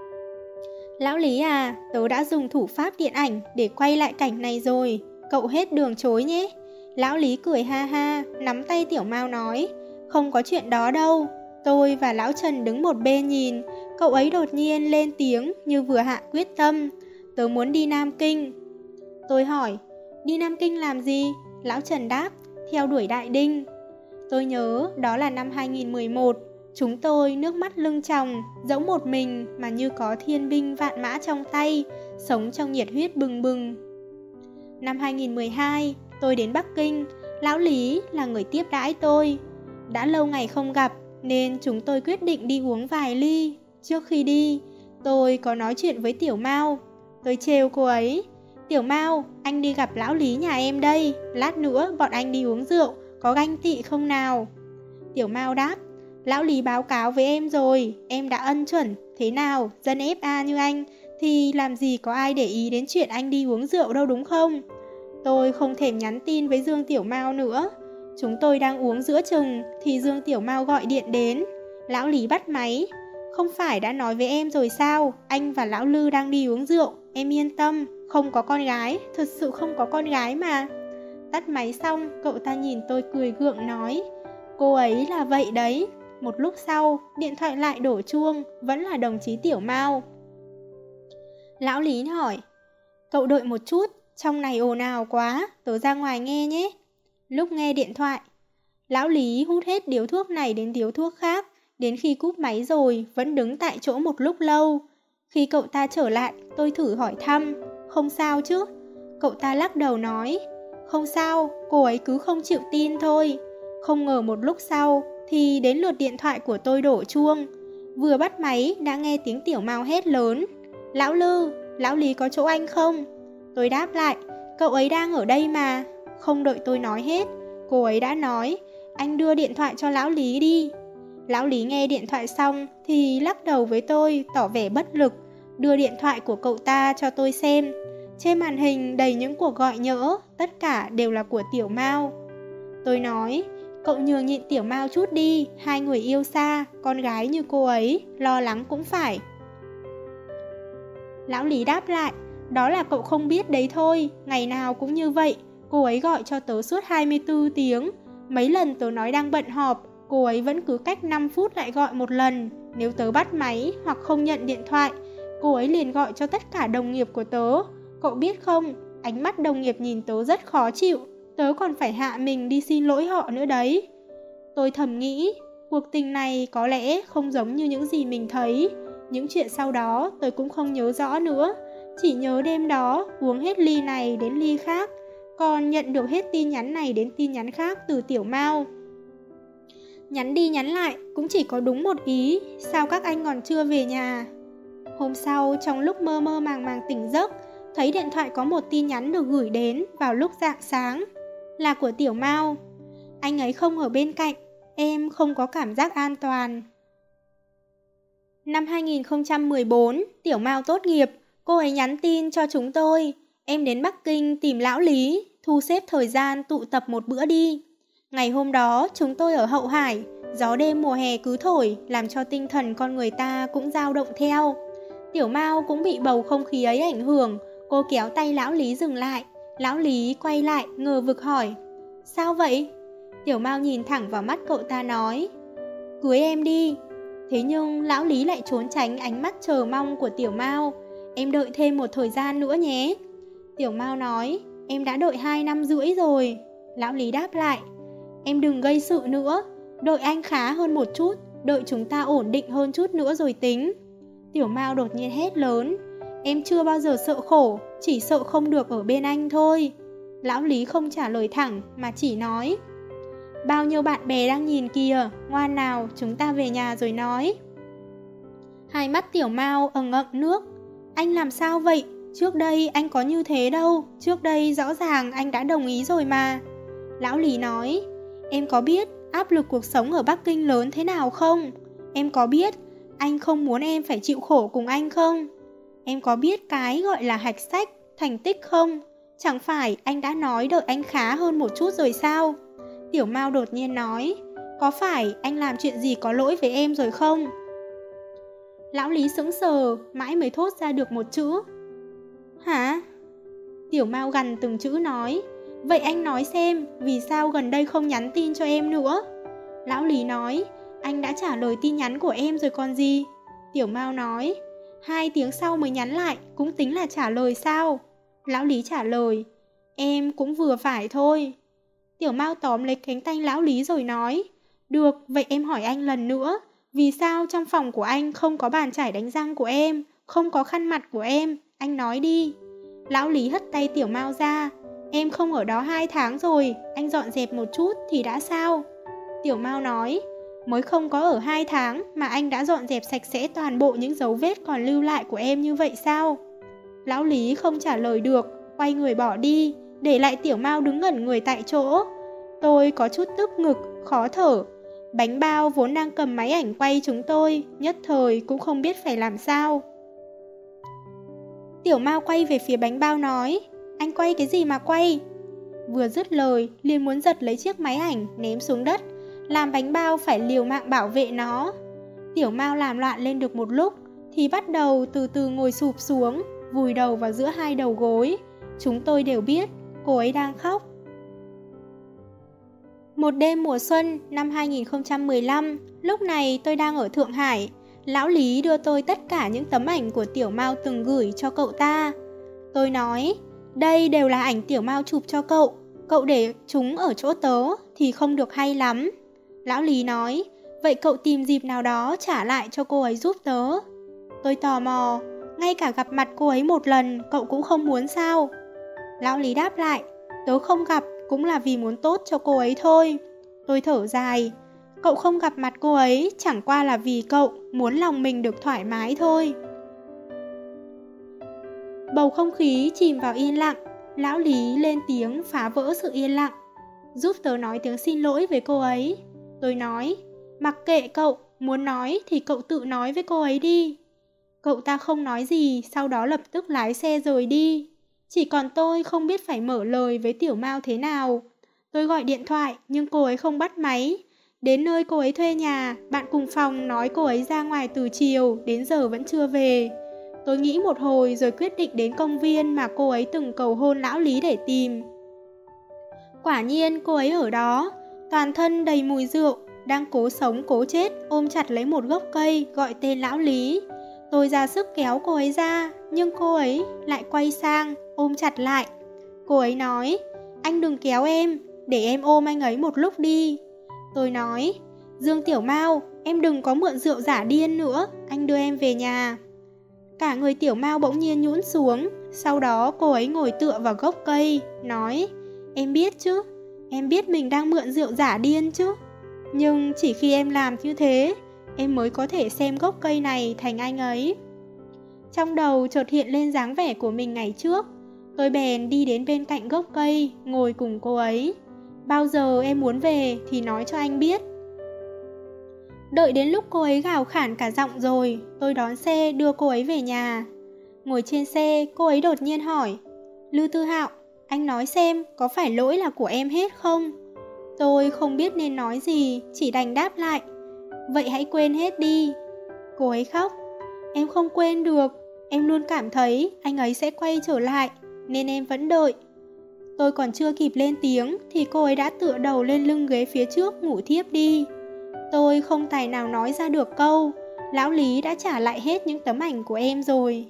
Lão Lý à, tớ đã dùng thủ pháp điện ảnh để quay lại cảnh này rồi, cậu hết đường chối nhé. Lão Lý cười ha ha, nắm tay Tiểu Mao nói, không có chuyện đó đâu. Tôi và Lão Trần đứng một bên nhìn, cậu ấy đột nhiên lên tiếng như vừa hạ quyết tâm, tớ muốn đi Nam Kinh. Tôi hỏi, Đi Nam Kinh làm gì? Lão Trần đáp, theo đuổi Đại Đinh. Tôi nhớ đó là năm 2011, chúng tôi nước mắt lưng tròng, dẫu một mình mà như có thiên binh vạn mã trong tay, sống trong nhiệt huyết bừng bừng. Năm 2012, tôi đến Bắc Kinh, Lão Lý là người tiếp đãi tôi. Đã lâu ngày không gặp nên chúng tôi quyết định đi uống vài ly. Trước khi đi, tôi có nói chuyện với Tiểu Mao. Tôi trêu cô ấy, Tiểu Mao, anh đi gặp Lão Lý nhà em đây, lát nữa bọn anh đi uống rượu, có ganh tị không nào? Tiểu Mao đáp, Lão Lý báo cáo với em rồi, em đã ân chuẩn. Thế nào, dân FA như anh thì làm gì có ai để ý đến chuyện anh đi uống rượu đâu đúng không? Tôi không thèm nhắn tin với Dương Tiểu Mao nữa. Chúng tôi đang uống giữa chừng thì Dương Tiểu Mao gọi điện đến. Lão Lý bắt máy. Không phải đã nói với em rồi sao, anh và Lão Lư đang đi uống rượu. Em yên tâm, không có con gái, thật sự không có con gái mà. Tắt máy xong, cậu ta nhìn tôi cười gượng nói, cô ấy là vậy đấy. Một lúc sau, điện thoại lại đổ chuông, vẫn là đồng chí Tiểu Mao. Lão Lý hỏi, cậu đợi một chút, trong này ồn ào quá, tớ ra ngoài nghe nhé. Lúc nghe điện thoại, Lão Lý hút hết điếu thuốc này đến điếu thuốc khác, đến khi cúp máy rồi vẫn đứng tại chỗ một lúc lâu. Khi cậu ta trở lại, tôi thử hỏi thăm, không sao chứ? Cậu ta lắc đầu nói, không sao, cô ấy cứ không chịu tin thôi. Không ngờ một lúc sau thì đến lượt điện thoại của tôi đổ chuông. Vừa bắt máy đã nghe tiếng Tiểu Mao hét lớn, Lão Lư, Lão Lý có chỗ anh không? Tôi đáp lại, cậu ấy đang ở đây mà. Không đợi tôi nói hết, cô ấy đã nói, anh đưa điện thoại cho Lão Lý đi. Lão Lý nghe điện thoại xong thì lắc đầu với tôi, tỏ vẻ bất lực, đưa điện thoại của cậu ta cho tôi xem. Trên màn hình đầy những cuộc gọi nhỡ, tất cả đều là của Tiểu Mao. Tôi nói, cậu nhường nhịn Tiểu Mao chút đi, hai người yêu xa, con gái như cô ấy, lo lắng cũng phải. Lão Lý đáp lại, đó là cậu không biết đấy thôi, ngày nào cũng như vậy, cô ấy gọi cho tớ suốt 24 tiếng. Mấy lần tớ nói đang bận họp, cô ấy vẫn cứ cách 5 phút lại gọi một lần. Nếu tớ bắt máy hoặc không nhận điện thoại, cô ấy liền gọi cho tất cả đồng nghiệp của tớ. Cậu biết không, ánh mắt đồng nghiệp nhìn tớ rất khó chịu, tớ còn phải hạ mình đi xin lỗi họ nữa đấy. Tôi thầm nghĩ, cuộc tình này có lẽ không giống như những gì mình thấy. Những chuyện sau đó tôi cũng không nhớ rõ nữa, chỉ nhớ đêm đó uống hết ly này đến ly khác, còn nhận được hết tin nhắn này đến tin nhắn khác từ Tiểu Mao. Nhắn đi nhắn lại cũng chỉ có đúng một ý, sao các anh còn chưa về nhà? Hôm sau, trong lúc mơ mơ màng màng tỉnh giấc, thấy điện thoại có một tin nhắn được gửi đến vào lúc rạng sáng, là của Tiểu Mao. Anh ấy không ở bên cạnh, em không có cảm giác an toàn. Năm 2014, Tiểu Mao tốt nghiệp, cô ấy nhắn tin cho chúng tôi, em đến Bắc Kinh tìm Lão Lý, thu xếp thời gian tụ tập một bữa đi. Ngày hôm đó, chúng tôi ở Hậu Hải, gió đêm mùa hè cứ thổi, làm cho tinh thần con người ta cũng dao động theo. Tiểu Mao cũng bị bầu không khí ấy ảnh hưởng, cô kéo tay Lão Lý dừng lại. Lão Lý quay lại, ngờ vực hỏi, sao vậy? Tiểu Mao nhìn thẳng vào mắt cậu ta nói, cưới em đi. Thế nhưng Lão Lý lại trốn tránh ánh mắt chờ mong của Tiểu Mao, em đợi thêm một thời gian nữa nhé. Tiểu Mao nói, em đã đợi 2 năm rưỡi rồi. Lão Lý đáp lại, em đừng gây sự nữa, đợi anh khá hơn một chút, đợi chúng ta ổn định hơn chút nữa rồi tính. Tiểu Mao đột nhiên hét lớn, em chưa bao giờ sợ khổ, chỉ sợ không được ở bên anh thôi. Lão Lý không trả lời thẳng mà chỉ nói, bao nhiêu bạn bè đang nhìn kìa, ngoan nào, chúng ta về nhà rồi nói. Hai mắt Tiểu Mao ẩn ẩn nước, anh làm sao vậy? Trước đây anh có như thế đâu, trước đây rõ ràng anh đã đồng ý rồi mà. Lão Lý nói, em có biết áp lực cuộc sống ở Bắc Kinh lớn thế nào không? Em có biết anh không muốn em phải chịu khổ cùng anh không? Em có biết cái gọi là hạch sách, thành tích không? Chẳng phải anh đã nói đợi anh khá hơn một chút rồi sao? Tiểu Mao đột nhiên nói, có phải anh làm chuyện gì có lỗi với em rồi không? Lão Lý sững sờ, mãi mới thốt ra được một chữ. Hả? Tiểu Mao gằn từng chữ nói, vậy anh nói xem, vì sao gần đây không nhắn tin cho em nữa? Lão Lý nói, anh đã trả lời tin nhắn của em rồi còn gì? Tiểu Mao nói, 2 tiếng sau mới nhắn lại, cũng tính là trả lời sao? Lão Lý trả lời, Em cũng vừa phải thôi. Tiểu Mao tóm lấy cánh tay lão Lý rồi nói, được, vậy em hỏi anh lần nữa, vì sao trong phòng của anh không có bàn chải đánh răng của em, không có khăn mặt của em, anh nói đi. Lão Lý hất tay Tiểu Mao ra, em không ở đó 2 tháng rồi, anh dọn dẹp một chút thì đã sao? Tiểu Mao nói, mới không có ở 2 tháng mà anh đã dọn dẹp sạch sẽ toàn bộ những dấu vết còn lưu lại của em như vậy sao? Lão Lý không trả lời được, quay người bỏ đi, để lại Tiểu Mao đứng ngẩn người tại chỗ. Tôi có chút tức ngực, khó thở. Bánh bao vốn đang cầm máy ảnh quay chúng tôi, nhất thời cũng không biết phải làm sao. Tiểu Mao quay về phía bánh bao nói, anh quay cái gì mà quay? Vừa dứt lời, liền muốn giật lấy chiếc máy ảnh ném xuống đất, làm bánh bao phải liều mạng bảo vệ nó. Tiểu Mao làm loạn lên được một lúc, thì bắt đầu từ từ ngồi sụp xuống, vùi đầu vào giữa hai đầu gối. Chúng tôi đều biết, cô ấy đang khóc. Một đêm mùa xuân năm 2015, lúc này tôi đang ở Thượng Hải. Lão Lý đưa tôi tất cả những tấm ảnh của Tiểu Mao từng gửi cho cậu ta. Tôi nói, đây đều là ảnh Tiểu Mao chụp cho cậu để chúng ở chỗ tớ thì không được hay lắm. Lão Lý nói, vậy cậu tìm dịp nào đó trả lại cho cô ấy giúp tớ. Tôi tò mò, ngay cả gặp mặt cô ấy một lần cậu cũng không muốn sao? Lão Lý đáp lại, tớ không gặp cũng là vì muốn tốt cho cô ấy thôi. Tôi thở dài, cậu không gặp mặt cô ấy chẳng qua là vì cậu muốn lòng mình được thoải mái thôi. Bầu không khí chìm vào yên lặng. Lão Lý lên tiếng phá vỡ sự yên lặng, giúp tớ nói tiếng xin lỗi với cô ấy. Tôi nói, mặc kệ cậu, muốn nói thì cậu tự nói với cô ấy đi. Cậu ta không nói gì, sau đó lập tức lái xe rời đi. Chỉ còn tôi không biết phải mở lời với Tiểu Mao thế nào. Tôi gọi điện thoại nhưng cô ấy không bắt máy. Đến nơi cô ấy thuê nhà, bạn cùng phòng nói cô ấy ra ngoài từ chiều, đến giờ vẫn chưa về. Tôi nghĩ một hồi rồi quyết định đến công viên mà cô ấy từng cầu hôn lão Lý để tìm. Quả nhiên cô ấy ở đó, toàn thân đầy mùi rượu, đang cố sống cố chết ôm chặt lấy một gốc cây gọi tên lão Lý. Tôi ra sức kéo cô ấy ra, nhưng cô ấy lại quay sang, ôm chặt lại. Cô ấy nói, anh đừng kéo em, để em ôm anh ấy một lúc đi. Tôi nói, Dương Tiểu Mao, em đừng có mượn rượu giả điên nữa, anh đưa em về nhà. Cả người Tiểu Mao bỗng nhiên nhũn xuống, sau đó cô ấy ngồi tựa vào gốc cây, nói, em biết chứ, em biết mình đang mượn rượu giả điên chứ. Nhưng chỉ khi em làm như thế, em mới có thể xem gốc cây này thành anh ấy. Trong đầu chợt hiện lên dáng vẻ của mình ngày trước. Tôi bèn đi đến bên cạnh gốc cây, ngồi cùng cô ấy. Bao giờ em muốn về thì nói cho anh biết. Đợi đến lúc cô ấy gào khản cả giọng rồi, tôi đón xe đưa cô ấy về nhà. Ngồi trên xe, cô ấy đột nhiên hỏi, Lư Tư Hạo, anh nói xem có phải lỗi là của em hết không? Tôi không biết nên nói gì, chỉ đành đáp lại, vậy hãy quên hết đi. Cô ấy khóc, em không quên được, em luôn cảm thấy anh ấy sẽ quay trở lại, nên em vẫn đợi. Tôi còn chưa kịp lên tiếng thì cô ấy đã tựa đầu lên lưng ghế phía trước ngủ thiếp đi. Tôi không tài nào nói ra được câu, lão Lý đã trả lại hết những tấm ảnh của em rồi.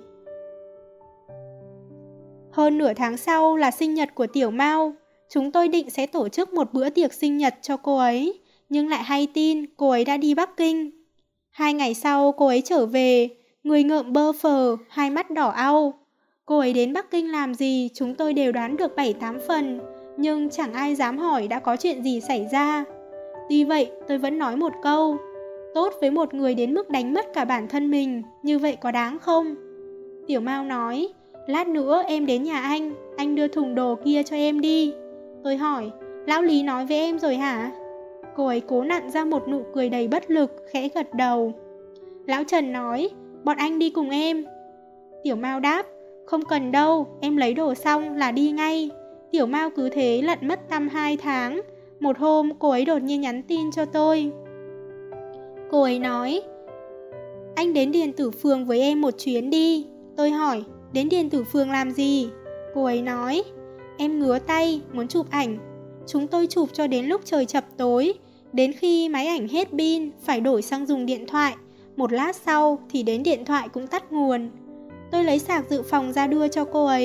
Hơn nửa tháng sau là sinh nhật của Tiểu Mao. Chúng tôi định sẽ tổ chức một bữa tiệc sinh nhật cho cô ấy, nhưng lại hay tin cô ấy đã đi Bắc Kinh. 2 ngày sau cô ấy trở về, người ngợm bơ phờ, hai mắt đỏ au. Cô ấy đến Bắc Kinh làm gì chúng tôi đều đoán được 7-8 phần, nhưng chẳng ai dám hỏi đã có chuyện gì xảy ra. Tuy vậy tôi vẫn nói một câu, tốt với một người đến mức đánh mất cả bản thân mình, như vậy có đáng không? Tiểu Mao nói, lát nữa em đến nhà anh đưa thùng đồ kia cho em đi. Tôi hỏi, lão Lý nói với em rồi hả? Cô ấy cố nặn ra một nụ cười đầy bất lực, khẽ gật đầu. Lão Trần nói, bọn anh đi cùng em. Tiểu Mao đáp, không cần đâu, em lấy đồ xong là đi ngay. Tiểu Mao cứ thế lận mất tăm 2 tháng. Một hôm cô ấy đột nhiên nhắn tin cho tôi. Cô ấy nói, anh đến Điện Tử Phường với em một chuyến đi. Tôi hỏi, đến Điện Tử Phường làm gì? Cô ấy nói, em ngứa tay, muốn chụp ảnh. Chúng tôi chụp cho đến lúc trời chập tối. Đến khi máy ảnh hết pin, phải đổi sang dùng điện thoại. Một lát sau thì đến điện thoại cũng tắt nguồn. Tôi lấy sạc dự phòng ra đưa cho cô ấy.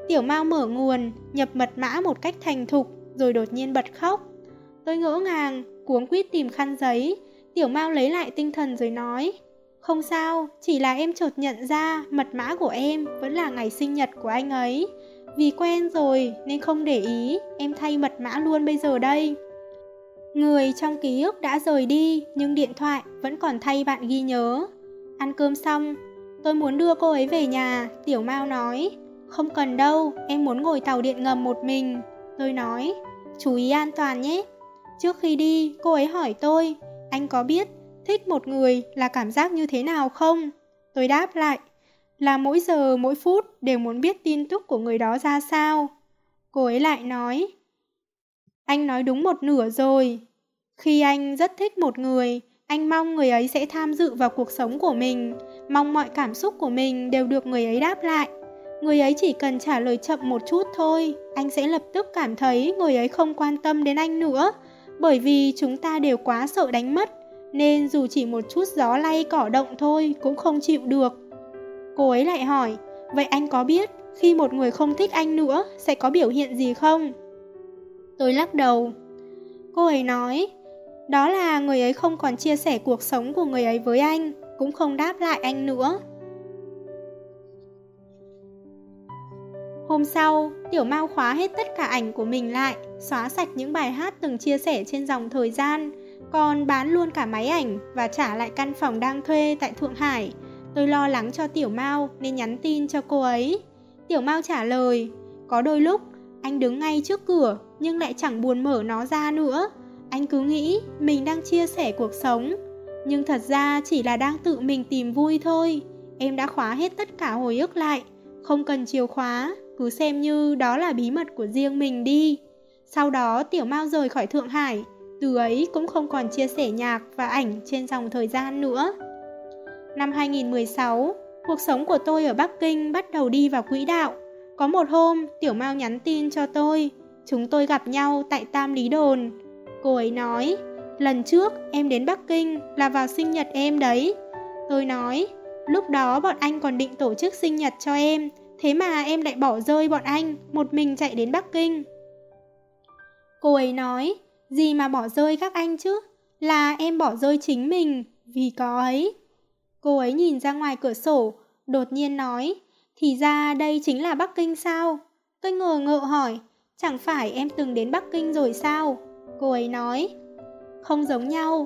Tiểu Mao mở nguồn, nhập mật mã một cách thành thục, rồi đột nhiên bật khóc. Tôi ngỡ ngàng, cuống quýt tìm khăn giấy. Tiểu Mao lấy lại tinh thần rồi nói, không sao, chỉ là em chợt nhận ra mật mã của em vẫn là ngày sinh nhật của anh ấy. Vì quen rồi nên không để ý, em thay mật mã luôn bây giờ đây. Người trong ký ức đã rời đi, nhưng điện thoại vẫn còn thay bạn ghi nhớ. Ăn cơm xong, tôi muốn đưa cô ấy về nhà. Tiểu Mao nói, không cần đâu, em muốn ngồi tàu điện ngầm một mình. Tôi nói, chú ý an toàn nhé. Trước khi đi, cô ấy hỏi tôi, anh có biết thích một người là cảm giác như thế nào không? Tôi đáp lại, là mỗi giờ mỗi phút đều muốn biết tin tức của người đó ra sao. Cô ấy lại nói, anh nói đúng một nửa rồi. Khi anh rất thích một người, anh mong người ấy sẽ tham dự vào cuộc sống của mình, mong mọi cảm xúc của mình đều được người ấy đáp lại. Người ấy chỉ cần trả lời chậm một chút thôi, anh sẽ lập tức cảm thấy người ấy không quan tâm đến anh nữa. Bởi vì chúng ta đều quá sợ đánh mất, nên dù chỉ một chút gió lay cỏ động thôi cũng không chịu được. Cô ấy lại hỏi, vậy anh có biết khi một người không thích anh nữa sẽ có biểu hiện gì không? Tôi lắc đầu. Cô ấy nói, đó là người ấy không còn chia sẻ cuộc sống của người ấy với anh, cũng không đáp lại anh nữa. Hôm sau, Tiểu Mao khóa hết tất cả ảnh của mình lại, xóa sạch những bài hát từng chia sẻ trên dòng thời gian, còn bán luôn cả máy ảnh và trả lại căn phòng đang thuê tại Thượng Hải. Tôi lo lắng cho Tiểu Mao nên nhắn tin cho cô ấy. Tiểu Mao trả lời, có đôi lúc anh đứng ngay trước cửa nhưng lại chẳng buồn mở nó ra nữa. Anh cứ nghĩ mình đang chia sẻ cuộc sống, nhưng thật ra chỉ là đang tự mình tìm vui thôi. Em đã khóa hết tất cả hồi ức lại, không cần chìa khóa, cứ xem như đó là bí mật của riêng mình đi. Sau đó Tiểu Mao rời khỏi Thượng Hải, từ ấy cũng không còn chia sẻ nhạc và ảnh trên dòng thời gian nữa. Năm 2016, cuộc sống của tôi ở Bắc Kinh bắt đầu đi vào quỹ đạo. Có một hôm, Tiểu Mao nhắn tin cho tôi, chúng tôi gặp nhau tại Tam Lý Đồn. Cô ấy nói, lần trước em đến Bắc Kinh là vào sinh nhật em đấy. Tôi nói, lúc đó bọn anh còn định tổ chức sinh nhật cho em, thế mà em lại bỏ rơi bọn anh, một mình chạy đến Bắc Kinh. Cô ấy nói, gì mà bỏ rơi các anh chứ, là em bỏ rơi chính mình, vì có ấy. Cô ấy nhìn ra ngoài cửa sổ, đột nhiên nói, thì ra đây chính là Bắc Kinh sao? Tôi ngờ ngợ hỏi, chẳng phải em từng đến Bắc Kinh rồi sao? Cô ấy nói, không giống nhau.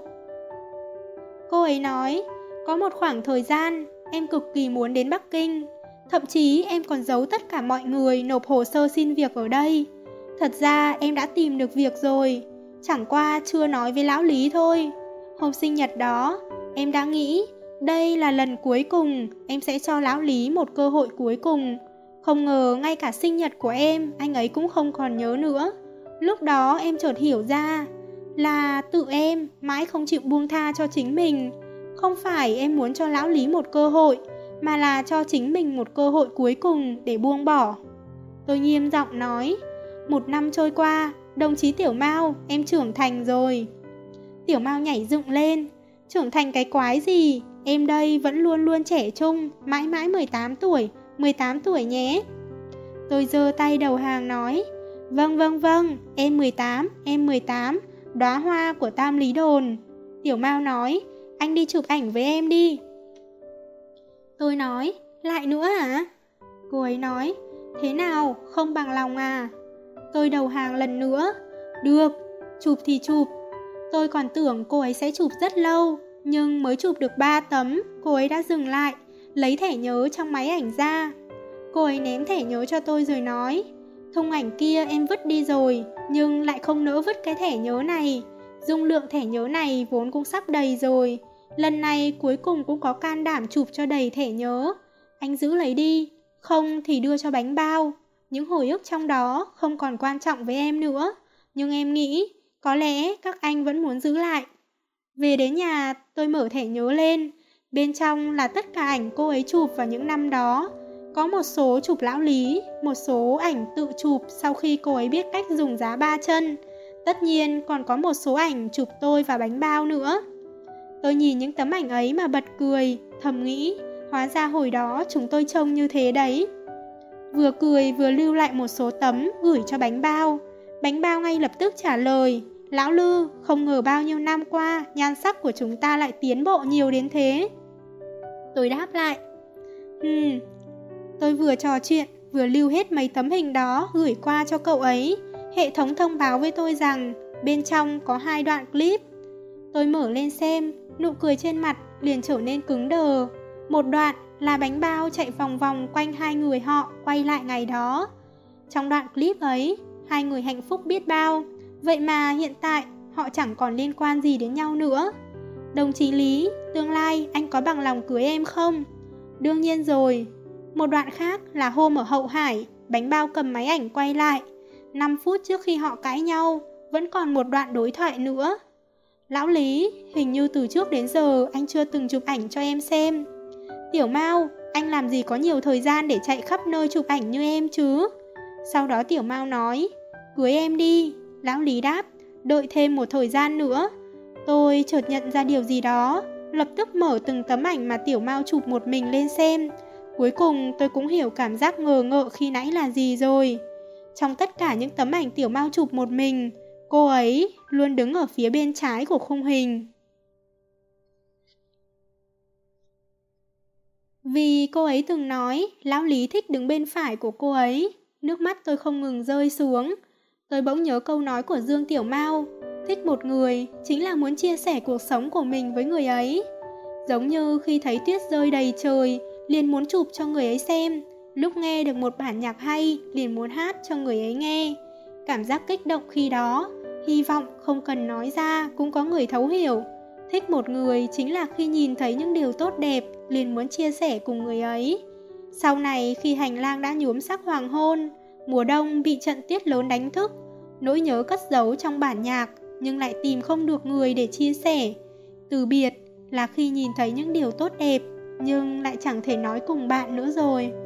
Cô ấy nói, có một khoảng thời gian em cực kỳ muốn đến Bắc Kinh. Thậm chí em còn giấu tất cả mọi người nộp hồ sơ xin việc ở đây. Thật ra em đã tìm được việc rồi, chẳng qua chưa nói với lão Lý thôi. Hôm sinh nhật đó, em đã nghĩ đây là lần cuối cùng em sẽ cho lão Lý một cơ hội cuối cùng. Không ngờ ngay cả sinh nhật của em, anh ấy cũng không còn nhớ nữa. Lúc đó em chợt hiểu ra là tự em mãi không chịu buông tha cho chính mình. Không phải em muốn cho lão Lý một cơ hội, mà là cho chính mình một cơ hội cuối cùng để buông bỏ. Tôi nghiêm giọng nói, 1 năm trôi qua, đồng chí Tiểu Mao, em trưởng thành rồi. Tiểu Mao nhảy dựng lên, trưởng thành cái quái gì, em đây vẫn luôn luôn trẻ trung, mãi mãi 18 tuổi nhé. Tôi giơ tay đầu hàng nói, vâng, em 18, đóa hoa của Tam Lý Đồn. Tiểu Mao nói, anh đi chụp ảnh với em đi. Tôi nói, lại nữa hả? Cô ấy nói, thế nào, không bằng lòng à? Tôi đầu hàng lần nữa, được, chụp thì chụp. Tôi còn tưởng cô ấy sẽ chụp rất lâu, nhưng mới chụp được 3 tấm, cô ấy đã dừng lại, lấy thẻ nhớ trong máy ảnh ra. Cô ấy ném thẻ nhớ cho tôi rồi nói, thùng ảnh kia em vứt đi rồi, nhưng lại không nỡ vứt cái thẻ nhớ này. Dung lượng thẻ nhớ này vốn cũng sắp đầy rồi, lần này cuối cùng cũng có can đảm chụp cho đầy thẻ nhớ. Anh giữ lấy đi, không thì đưa cho bánh bao. Những hồi ức trong đó không còn quan trọng với em nữa, nhưng em nghĩ có lẽ các anh vẫn muốn giữ lại. Về đến nhà, tôi mở thẻ nhớ lên. Bên trong là tất cả ảnh cô ấy chụp vào những năm đó. Có một số chụp lão Lý, một số ảnh tự chụp sau khi cô ấy biết cách dùng giá 3 chân. Tất nhiên còn có một số ảnh chụp tôi và bánh bao nữa. Tôi nhìn những tấm ảnh ấy mà bật cười, thầm nghĩ, hóa ra hồi đó chúng tôi trông như thế đấy. vừa cười vừa lưu lại một số tấm gửi cho Bánh Bao. Bánh Bao ngay lập tức trả lời: Lão Lư, không ngờ bao nhiêu năm qua nhan sắc của chúng ta lại tiến bộ nhiều đến thế. Tôi đáp lại: Tôi vừa trò chuyện vừa lưu hết mấy tấm hình đó gửi qua cho cậu ấy. Hệ thống thông báo với tôi rằng bên trong có 2 đoạn clip. Tôi mở lên xem, nụ cười trên mặt liền trở nên cứng đờ. Một đoạn là Bánh Bao chạy vòng vòng quanh 2 người họ quay lại ngày đó. Trong đoạn clip ấy, 2 người hạnh phúc biết bao. Vậy mà hiện tại họ chẳng còn liên quan gì đến nhau nữa. Đồng chí Lý, tương lai anh có bằng lòng cưới em không? Đương nhiên rồi. Một đoạn khác là hôm ở Hậu Hải, Bánh Bao cầm máy ảnh quay lại. 5 phút trước khi họ cãi nhau, vẫn còn một đoạn đối thoại nữa. Lão Lý, hình như từ trước đến giờ anh chưa từng chụp ảnh cho em xem. Tiểu Mao, anh làm gì có nhiều thời gian để chạy khắp nơi chụp ảnh như em chứ? Sau đó Tiểu Mao nói: Cưới em đi. Lão Lý đáp: Đợi thêm một thời gian nữa. Tôi chợt nhận ra điều gì đó, lập tức mở từng tấm ảnh mà Tiểu Mao chụp một mình lên xem. Cuối cùng tôi cũng hiểu cảm giác ngờ ngợ khi nãy là gì rồi. Trong tất cả những tấm ảnh Tiểu Mao chụp một mình, cô ấy luôn đứng ở phía bên trái của khung hình. Vì cô ấy từng nói Lão Lý thích đứng bên phải của cô ấy. Nước mắt tôi không ngừng rơi xuống. Tôi bỗng nhớ câu nói của Dương Tiểu Mao: thích một người chính là muốn chia sẻ cuộc sống của mình với người ấy. Giống như khi thấy tuyết rơi đầy trời, liền muốn chụp cho người ấy xem. Lúc nghe được một bản nhạc hay, liền muốn hát cho người ấy nghe. Cảm giác kích động khi đó, hy vọng không cần nói ra cũng có người thấu hiểu. Thích một người chính là khi nhìn thấy những điều tốt đẹp, liền muốn chia sẻ cùng người ấy. Sau này khi hành lang đã nhuốm sắc hoàng hôn, mùa đông bị trận tuyết lớn đánh thức, nỗi nhớ cất giấu trong bản nhạc nhưng lại tìm không được người để chia sẻ. Từ biệt là khi nhìn thấy những điều tốt đẹp nhưng lại chẳng thể nói cùng bạn nữa rồi.